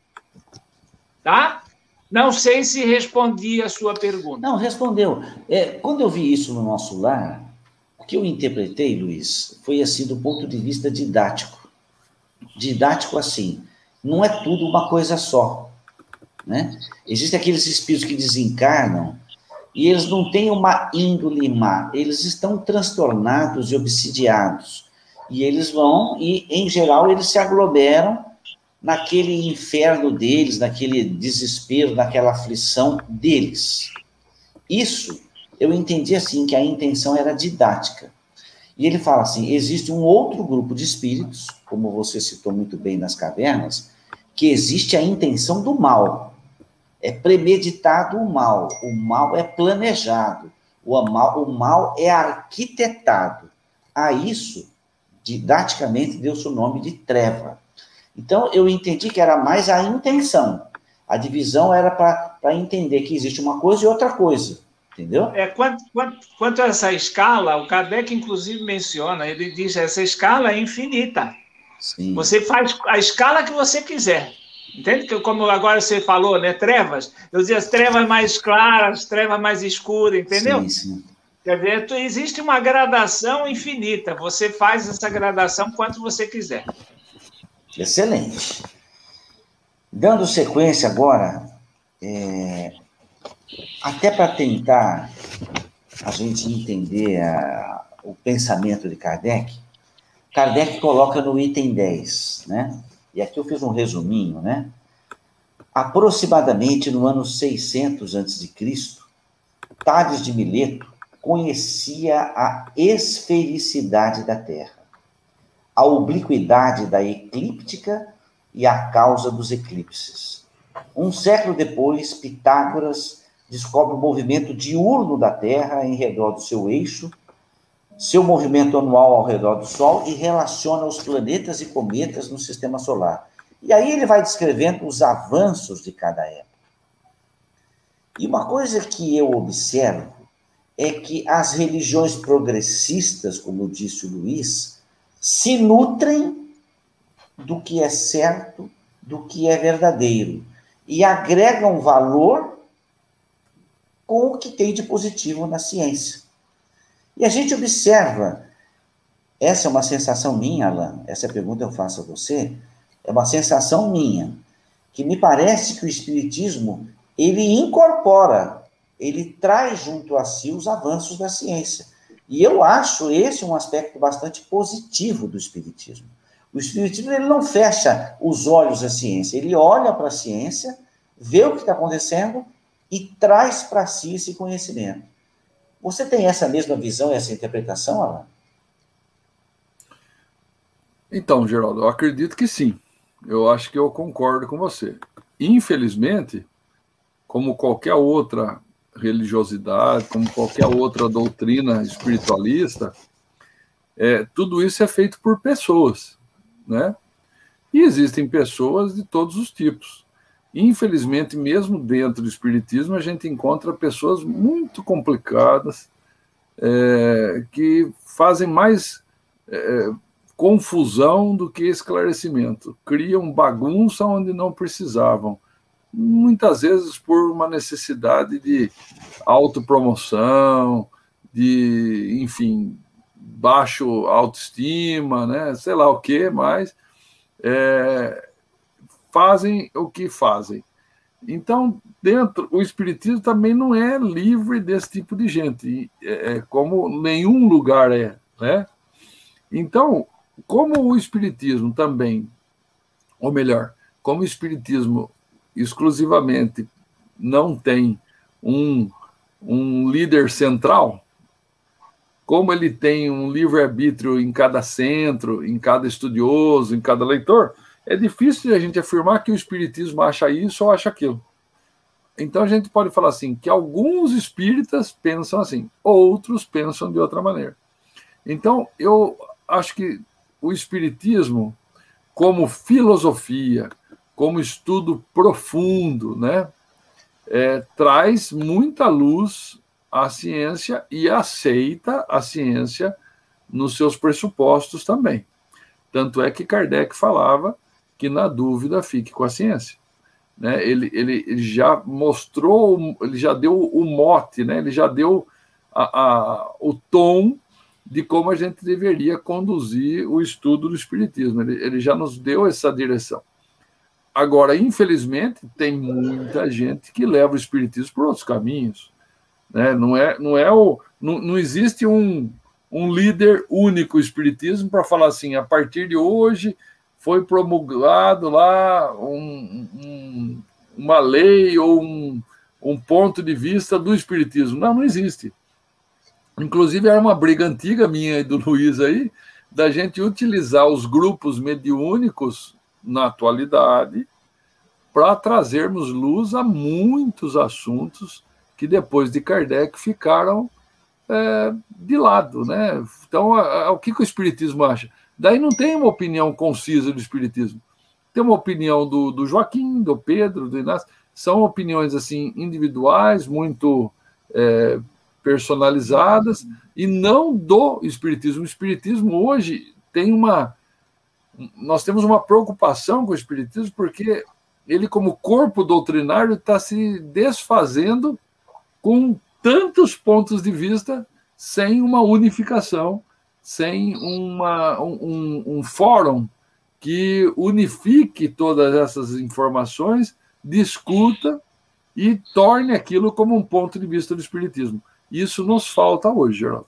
Tá? Não sei se respondi a sua pergunta. Não, respondeu. É, quando eu vi isso no nosso lar, o que eu interpretei, Luiz, foi assim, do ponto de vista didático. Didático assim, não é tudo uma coisa só, né? Existem aqueles espíritos que desencarnam e eles não têm uma índole má, eles estão transtornados e obsidiados. E eles vão, e em geral eles se aglomeram naquele inferno deles, naquele desespero, naquela aflição deles. Isso, eu entendi assim, que a intenção era didática. E ele fala assim, existe um outro grupo de espíritos, como você citou muito bem nas cavernas, que existe a intenção do mal. É premeditado o mal, o mal é planejado, o mal, o mal é arquitetado. A isso, didaticamente, deu-se o nome de treva. Então, eu entendi que era mais a intenção. A divisão era para entender que existe uma coisa e outra coisa, entendeu? É, quanto, quanto, quanto a essa escala, o Kardec, inclusive, menciona, ele diz que essa escala é infinita. Sim. Você faz a escala que você quiser. Entende? Que, como agora você falou, né? Trevas. Eu dizia as trevas mais claras, as trevas mais escuras, entendeu? Sim, sim. Quer dizer, existe uma gradação infinita. Você faz essa gradação quanto você quiser. Excelente. Dando sequência agora, é, até para tentar a gente entender a, o pensamento de Kardec, Kardec coloca no item dez, né? E aqui eu fiz um resuminho, né? Aproximadamente no ano seiscentos antes de Cristo, Tales de Mileto conhecia a esfericidade da Terra, a obliquidade da eclíptica e a causa dos eclipses. Um século depois, Pitágoras descobre o movimento diurno da Terra em redor do seu eixo, seu movimento anual ao redor do Sol e relaciona os planetas e cometas no sistema solar. E aí ele vai descrevendo os avanços de cada época. E uma coisa que eu observo é que as religiões progressistas, como disse o Luiz, se nutrem do que é certo, do que é verdadeiro, e agregam valor com o que tem de positivo na ciência. E a gente observa, essa é uma sensação minha, Alain, essa pergunta eu faço a você, é uma sensação minha, que me parece que o Espiritismo, ele incorpora, ele traz junto a si os avanços da ciência. E eu acho esse um aspecto bastante positivo do Espiritismo. O Espiritismo, ele não fecha os olhos à ciência, ele olha para a ciência, vê o que está acontecendo e traz para si esse conhecimento. Você tem essa mesma visão, essa interpretação, Alain? Então, Geraldo, eu acredito que sim. Eu acho que eu concordo com você. Infelizmente, como qualquer outra religiosidade, como qualquer outra doutrina espiritualista, é, tudo isso é feito por pessoas, né? E existem pessoas de todos os tipos. Infelizmente, mesmo dentro do Espiritismo, a gente encontra pessoas muito complicadas, é, que fazem mais é, confusão do que esclarecimento. Criam bagunça onde não precisavam. Muitas vezes por uma necessidade de autopromoção, de, enfim, baixo autoestima, né? Sei lá o quê, mas... É, fazem o que fazem. Então, dentro, o Espiritismo também não é livre desse tipo de gente, é, como nenhum lugar é, né? Então, como o Espiritismo também, ou melhor, como o Espiritismo exclusivamente não tem um, um líder central, como ele tem um livre-arbítrio em cada centro, em cada estudioso, em cada leitor, é difícil a gente afirmar que o espiritismo acha isso ou acha aquilo. Então a gente pode falar assim, que alguns espíritas pensam assim, outros pensam de outra maneira. Então eu acho que o espiritismo, como filosofia, como estudo profundo, né, é, traz muita luz à ciência e aceita a ciência nos seus pressupostos também. Tanto é que Kardec falava que, na dúvida, fique com a ciência. Né? Ele, ele, ele já mostrou, ele já deu o mote, né? Ele já deu a, a, o tom de como a gente deveria conduzir o estudo do espiritismo. Ele, ele já nos deu essa direção. Agora, infelizmente, tem muita gente que leva o espiritismo por outros caminhos. Né? Não, é, não, é o, não, não existe um, um líder único espiritismo para falar assim, a partir de hoje foi promulgado lá um, um, uma lei ou um, um ponto de vista do espiritismo. Não, não existe. Inclusive, era uma briga antiga minha e do Luiz aí, da gente utilizar os grupos mediúnicos na atualidade para trazermos luz a muitos assuntos que depois de Kardec ficaram é, de lado, né? Então, a, a, o que, que o espiritismo acha? Daí não tem uma opinião concisa do espiritismo. Tem uma opinião do, do Joaquim, do Pedro, do Inácio. São opiniões assim individuais, muito é, personalizadas, e não do espiritismo. O espiritismo hoje tem uma... Nós temos uma preocupação com o espiritismo porque ele, como corpo doutrinário, está se desfazendo com tantos pontos de vista sem uma unificação, sem uma, um, um fórum que unifique todas essas informações, discuta e torne aquilo como um ponto de vista do espiritismo. Isso nos falta hoje, Geraldo.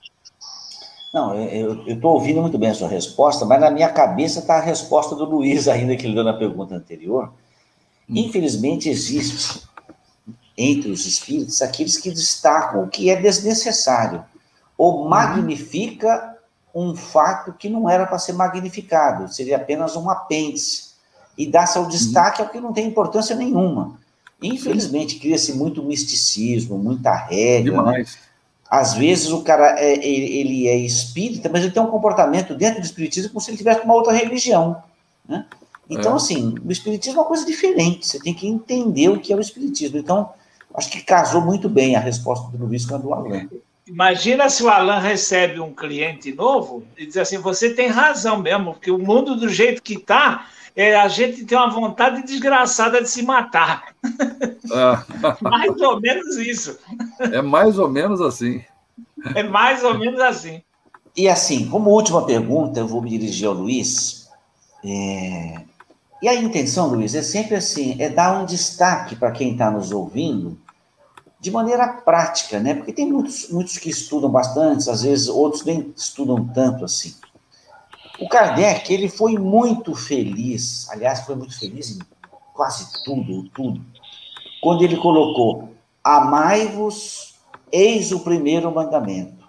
Não, eu estou ouvindo muito bem a sua resposta, mas na minha cabeça está a resposta do Luiz ainda, que ele deu na pergunta anterior. Hum. Infelizmente, existe entre os espíritos aqueles que destacam o que é desnecessário, ou magnifica um fato que não era para ser magnificado, seria apenas um apêndice, e dá seu destaque ao que não tem importância nenhuma. Infelizmente, cria-se muito misticismo, muita regra. Demais. Né? Às vezes o cara é, ele é espírita, mas ele tem um comportamento dentro do espiritismo como se ele tivesse uma outra religião. Né? Então, é. assim, o espiritismo é uma coisa diferente, você tem que entender o que é o espiritismo. Então, acho que casou muito bem a resposta do Luiz com a do Alain. Imagina se o Alain recebe um cliente novo e diz assim, você tem razão mesmo, porque o mundo do jeito que está, é, a gente tem uma vontade desgraçada de se matar. Ah. Mais ou menos isso. É mais ou menos assim. É mais ou menos assim. E assim, como última pergunta, eu vou me dirigir ao Luiz. É... E a intenção, Luiz, é sempre assim, é dar um destaque para quem está nos ouvindo, de maneira prática, né? Porque tem muitos, muitos que estudam bastante, às vezes outros nem estudam tanto assim. O Kardec, ele foi muito feliz, aliás, foi muito feliz em quase tudo, tudo, quando ele colocou, amai-vos, eis o primeiro mandamento,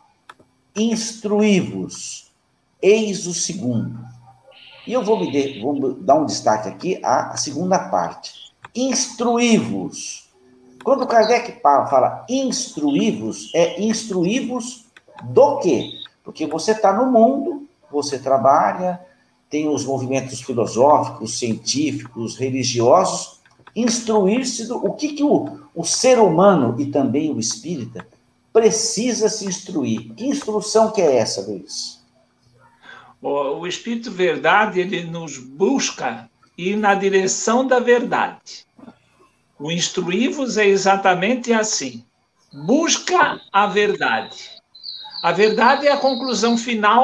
instruí-vos, eis o segundo. E eu vou me de, vou dar um destaque aqui à, à segunda parte, instruí-vos. Quando o Kardec fala instruí-vos, é instruí-vos do quê? Porque você está no mundo, você trabalha, tem os movimentos filosóficos, científicos, religiosos, instruir-se do o que, que o, o ser humano e também o espírita precisa se instruir. Que instrução que é essa, Luiz? O, o Espírito Verdade, ele nos busca ir na direção da verdade. O instruir-vos é exatamente assim. Busca a verdade. A verdade é a conclusão final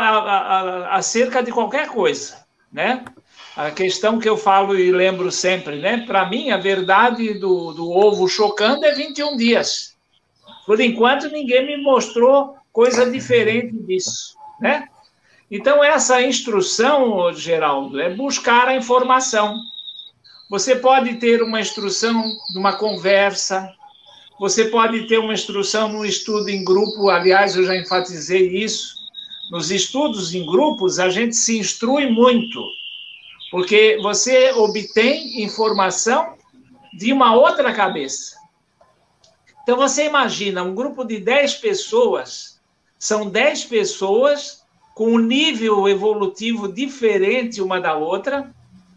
acerca de qualquer coisa, né? A questão que eu falo e lembro sempre, né? Para mim, a verdade do, do ovo chocando é vinte e um dias. Por enquanto, ninguém me mostrou coisa diferente disso, né? Então, essa instrução, Geraldo, é buscar a informação. Você pode ter uma instrução de uma conversa, você pode ter uma instrução num estudo em grupo, aliás, eu já enfatizei isso. Nos estudos em grupos, a gente se instrui muito. Porque você obtém informação de uma outra cabeça. Então, você imagina, um grupo de dez pessoas, são dez pessoas com um nível evolutivo diferente uma da outra,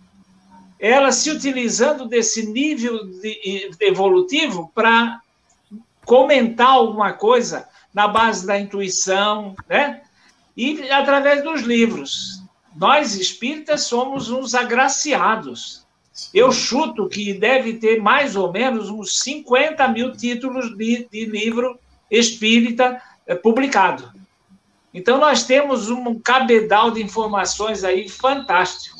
elas se utilizando desse nível de, evolutivo para comentar alguma coisa na base da intuição, né? E através dos livros. Nós, espíritas, somos uns agraciados. Eu chuto que deve ter mais ou menos uns cinquenta mil títulos de, de livro espírita é, publicado. Então, nós temos um cabedal de informações aí fantástico.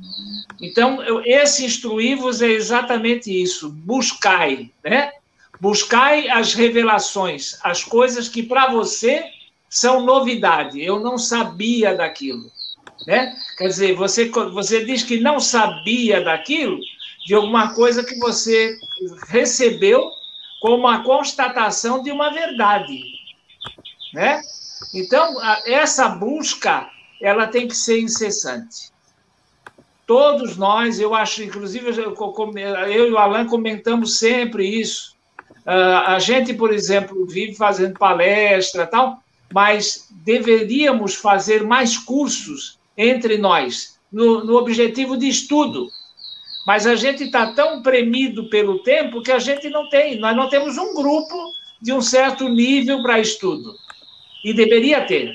Então, eu, esse instruí-vos é exatamente isso. Buscai, né? Buscai as revelações, as coisas que para você são novidade. Eu não sabia daquilo. Né? Quer dizer, você, você diz que não sabia daquilo, de alguma coisa que você recebeu como a constatação de uma verdade. Né? Então, essa busca, ela tem que ser incessante. Todos nós, eu acho, inclusive, eu, eu e o Alain comentamos sempre isso. Uh, a gente, por exemplo, vive fazendo palestra e tal, mas deveríamos fazer mais cursos entre nós, no, no objetivo de estudo. Mas a gente está tão premido pelo tempo que a gente não tem. Nós não temos um grupo de um certo nível para estudo. E deveria ter.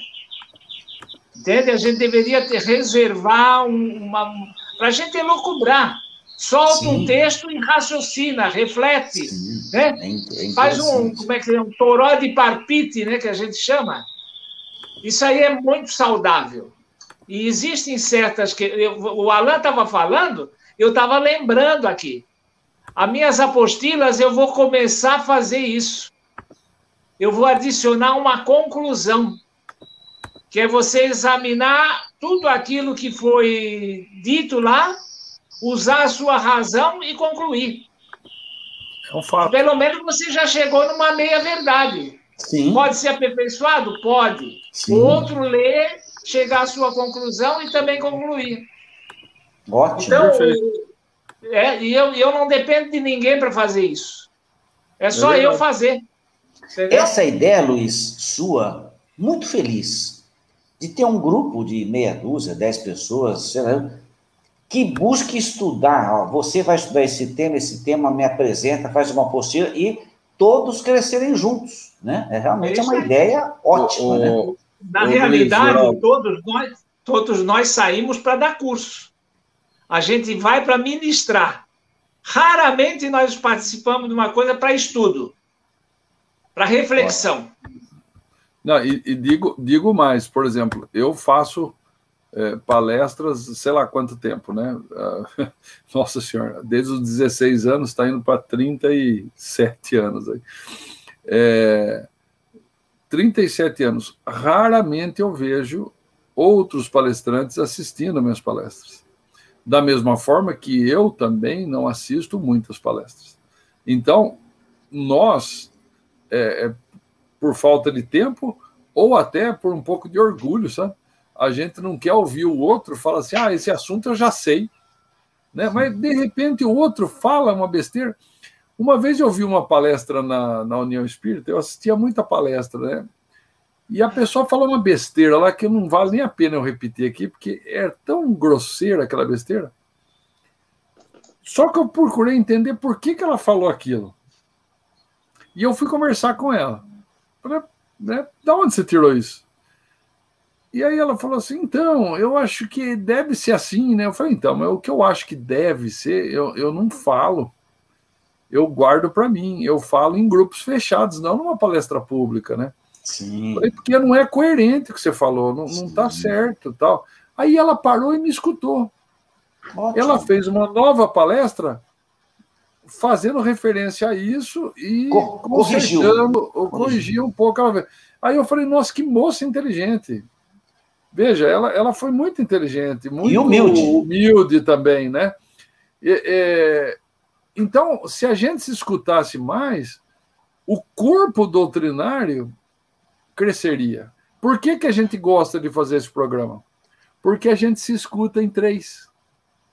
Entende? A gente deveria ter, reservar uma... para a gente elucubrar. Solta Sim. um texto e raciocina, reflete. Né? É, é Faz um, como é que é, um toró de parpite, né, que a gente chama. Isso aí é muito saudável. E existem certas... que eu, o Alain estava falando, eu estava lembrando aqui. As minhas apostilas, eu vou começar a fazer isso. Eu vou adicionar uma conclusão, que é você examinar tudo aquilo que foi dito lá, usar a sua razão e concluir. É um fato. Pelo menos você já chegou numa meia-verdade. Sim. Pode ser aperfeiçoado? Pode. Sim. O outro lê, chegar à sua conclusão e também concluir. Ótimo. Então, é, e eu, eu não dependo de ninguém para fazer isso. É só é eu fazer. Entendeu? Essa ideia, Luiz, sua, muito feliz, de ter um grupo de meia dúzia, dez pessoas, sei lá, que busque estudar. Ó, você vai estudar esse tema, esse tema me apresenta, faz uma apostila e todos crescerem juntos. Né? É realmente é uma ideia ótima. O, né? Na o realidade, Luiz, todos, nós, todos nós saímos para dar curso. A gente vai para ministrar. Raramente nós participamos de uma coisa para estudo, para reflexão. Não, e, e digo, digo mais, por exemplo, eu faço é, palestras, sei lá quanto tempo, né? Uh, nossa Senhora, desde os dezesseis anos, está indo para trinta e sete anos. Aí. É, trinta e sete anos. Raramente eu vejo outros palestrantes assistindo às minhas palestras. Da mesma forma que eu também não assisto muitas palestras. Então, nós, é, é, por falta de tempo, ou até por um pouco de orgulho, sabe? A gente não quer ouvir o outro, fala assim, ah, esse assunto eu já sei. Né? Mas, de repente, o outro fala uma besteira. Uma vez eu vi uma palestra na, na União Espírita, eu assistia muita palestra, né? E a pessoa falou uma besteira lá que não vale nem a pena eu repetir aqui, porque é tão grosseira aquela besteira. Só que eu procurei entender por que, que ela falou aquilo. E eu fui conversar com ela. Falei, né, da onde você tirou isso? E aí ela falou assim, então, eu acho que deve ser assim, né? Eu falei, então, mas o que eu acho que deve ser, eu, eu não falo. Eu guardo para mim. Eu falo em grupos fechados, não numa palestra pública, né? Sim. Porque não é coerente o que você falou, não, não tá certo, tal. Aí ela parou e me escutou. Ótimo. Ela fez uma nova palestra fazendo referência a isso e Co corrigiu. corrigiu um pouco. Aí eu falei, nossa, que moça inteligente. Veja, ela, ela foi muito inteligente, muito e humilde. humilde também, né? E, é, então, se a gente se escutasse mais, o corpo doutrinário cresceria. Por que, que a gente gosta de fazer esse programa? Porque a gente se escuta em três.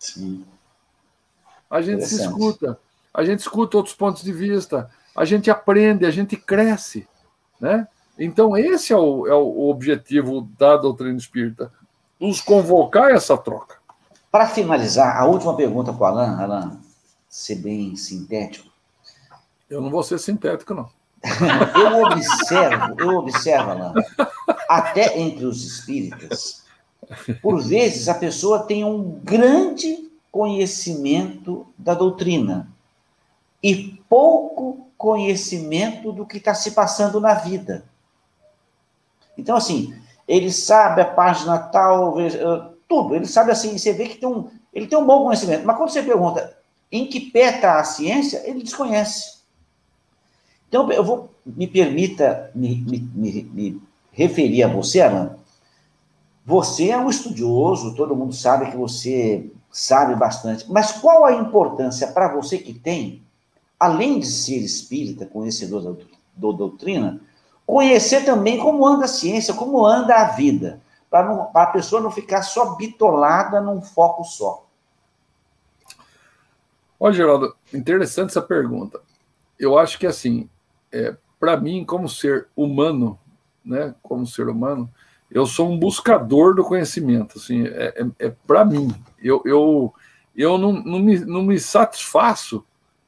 Sim. A gente se escuta, a gente escuta outros pontos de vista, a gente aprende, a gente cresce, né? Então, esse é o, é o objetivo da doutrina espírita, nos convocar a essa troca. Para finalizar, a última pergunta para o Alain, Alain, ser bem sintético. Eu não vou ser sintético, não. Eu observo, eu observo, Alain, até entre os espíritas, por vezes a pessoa tem um grande conhecimento da doutrina e pouco conhecimento do que está se passando na vida. Então, assim, ele sabe a página tal, tudo, ele sabe assim, você vê que tem um, ele tem um bom conhecimento, mas quando você pergunta em que pé está a ciência, ele desconhece. Então, eu vou, me permita me, me, me, me referir a você, Alain. Você é um estudioso, todo mundo sabe que você sabe bastante, mas qual a importância para você que tem, além de ser espírita, conhecedor da, da doutrina, conhecer também como anda a ciência, como anda a vida, para a pessoa não ficar só bitolada num foco só? Olha, Geraldo, interessante essa pergunta. Eu acho que, assim, é, para mim, como ser humano, né, como ser humano, eu sou um buscador do conhecimento, assim, é, é, é para mim. Eu, eu, eu não, não, me, não me satisfaço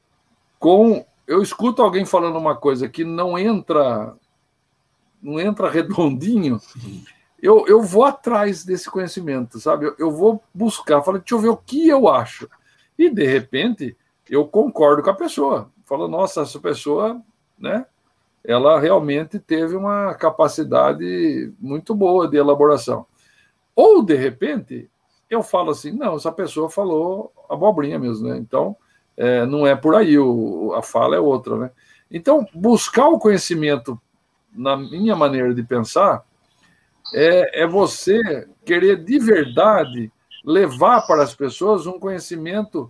com... Eu escuto alguém falando uma coisa que não entra, não entra redondinho, eu, eu vou atrás desse conhecimento, sabe? Eu, eu vou buscar, falo, deixa eu ver o que eu acho. E, de repente, eu concordo com a pessoa. Falo, nossa, essa pessoa, né, ela realmente teve uma capacidade muito boa de elaboração. Ou, de repente, eu falo assim, não, essa pessoa falou abobrinha mesmo, né? Então, é, não é por aí, o, a fala é outra, né? Então, buscar o conhecimento, na minha maneira de pensar, é, é você querer de verdade levar para as pessoas um conhecimento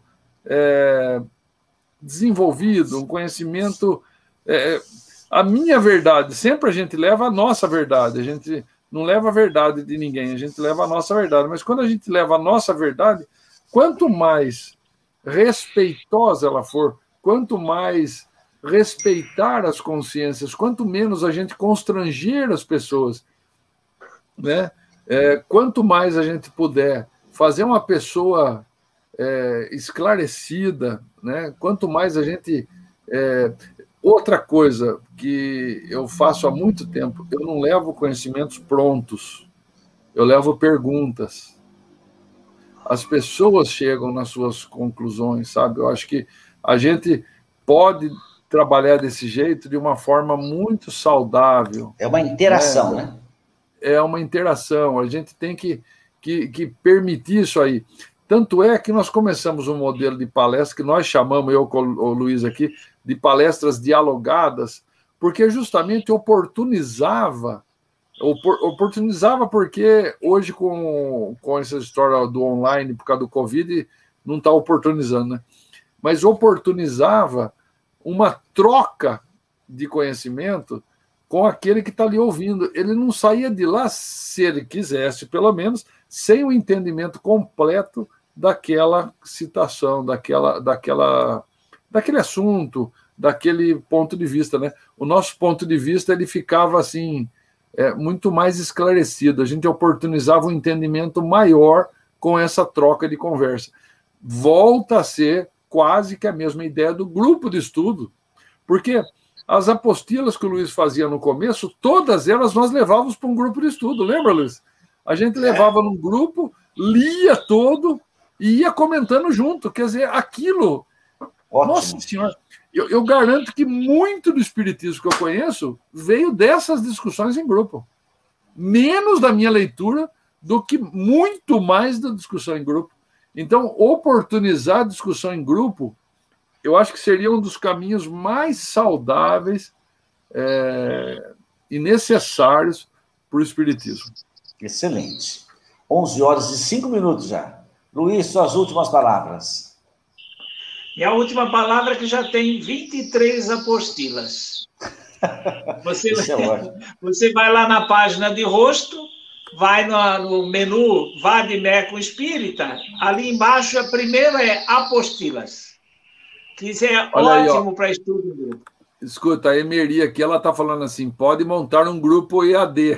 é, desenvolvido, um conhecimento... É, a minha verdade, sempre a gente leva a nossa verdade, a gente não leva a verdade de ninguém, a gente leva a nossa verdade, mas quando a gente leva a nossa verdade, quanto mais respeitosa ela for, quanto mais respeitar as consciências, quanto menos a gente constranger as pessoas, né? É, quanto mais a gente puder fazer uma pessoa é, esclarecida, né? Quanto mais a gente... É, outra coisa que eu faço há muito tempo, eu não levo conhecimentos prontos, eu levo perguntas. As pessoas chegam nas suas conclusões, sabe? Eu acho que a gente pode trabalhar desse jeito de uma forma muito saudável. É uma interação, né? né? É uma interação, a gente tem que, que, que permitir isso aí. Tanto é que nós começamos um modelo de palestra que nós chamamos, eu com o Luiz aqui, de palestras dialogadas, porque justamente oportunizava, opor, oportunizava porque hoje com, com essa história do online, por causa do Covid, não está oportunizando, né? Mas oportunizava uma troca de conhecimento com aquele que está ali ouvindo. Ele não saía de lá, se ele quisesse, pelo menos, sem o entendimento completo daquela citação, daquela, daquela, daquele assunto, daquele ponto de vista, né? O nosso ponto de vista ele ficava assim é, muito mais esclarecido. A gente oportunizava um entendimento maior com essa troca de conversa. Volta a ser quase que a mesma ideia do grupo de estudo, porque as apostilas que o Luiz fazia no começo, todas elas nós levávamos para um grupo de estudo, lembra, Luiz? A gente levava num grupo, lia todo e ia comentando junto. Quer dizer, aquilo... Ótimo. Nossa Senhora, eu, eu garanto que muito do espiritismo que eu conheço veio dessas discussões em grupo. Menos da minha leitura do que muito mais da discussão em grupo. Então, oportunizar a discussão em grupo, eu acho que seria um dos caminhos mais saudáveis é, e necessários para o espiritismo. Excelente. onze horas e cinco minutos já. Luiz, suas últimas palavras. E a última palavra é que já tem vinte e três apostilas. Você, Isso é ótimo. Você vai lá na página de rosto, vai no, no menu Vademecum Espírita, ali embaixo, a primeira é Apostilas, que isso é Olha ótimo para estudo em grupo. Escuta, a Emery aqui, ela está falando assim, pode montar um grupo E A D.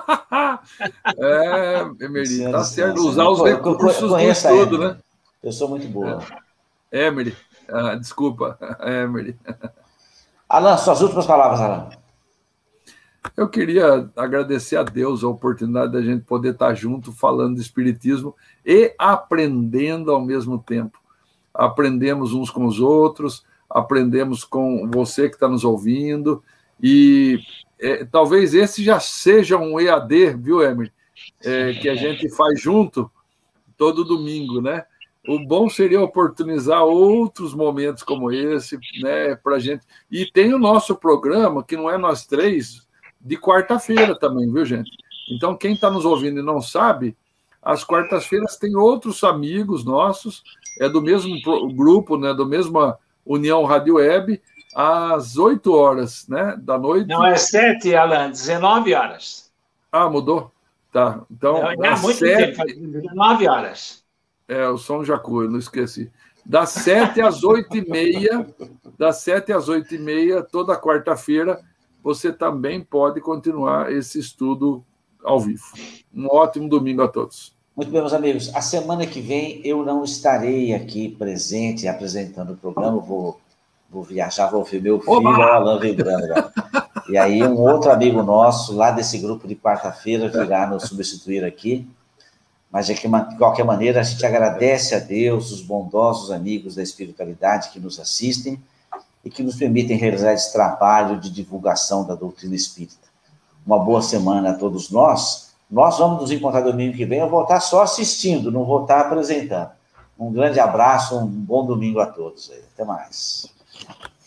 É, Emery, tá certo, usar os recursos do estudo, né? Eu sou muito boa. É, Emery, ah, desculpa, Emery. Alan, suas últimas palavras, Alan. Eu queria agradecer a Deus a oportunidade da gente poder estar junto falando de espiritismo e aprendendo ao mesmo tempo. Aprendemos uns com os outros, aprendemos com você que está nos ouvindo, e é, talvez esse já seja um E A D, viu, Emery? É, que a gente faz junto todo domingo, né? O bom seria oportunizar outros momentos como esse, né, para a gente. E tem o nosso programa, que não é nós três, de quarta-feira também, viu, gente? Então, quem está nos ouvindo e não sabe, às quartas-feiras tem outros amigos nossos, é do mesmo grupo, né, do mesma União Rádio Web, às oito horas, né, da noite. Não, é sete, Alan, dezenove horas. Ah, mudou? Tá, então... Não, é muito sete... tempo, dezenove horas. É, o som já caiu, não esqueci. Das sete às oito e meia, das sete às oito e meia, toda quarta-feira, você também pode continuar esse estudo ao vivo. Um ótimo domingo a todos. Muito bem, meus amigos. A semana que vem eu não estarei aqui presente apresentando o programa, vou, vou viajar, vou ver meu filho, o Alan vibrando. E aí um outro amigo nosso, lá desse grupo de quarta-feira, virá nos substituir aqui. Mas, de qualquer maneira, a gente agradece a Deus, os bondosos amigos da espiritualidade que nos assistem e que nos permitem realizar esse trabalho de divulgação da doutrina espírita. Uma boa semana a todos nós. Nós vamos nos encontrar domingo que vem. Eu vou estar só assistindo, não vou estar apresentando. Um grande abraço, um bom domingo a todos. Até mais.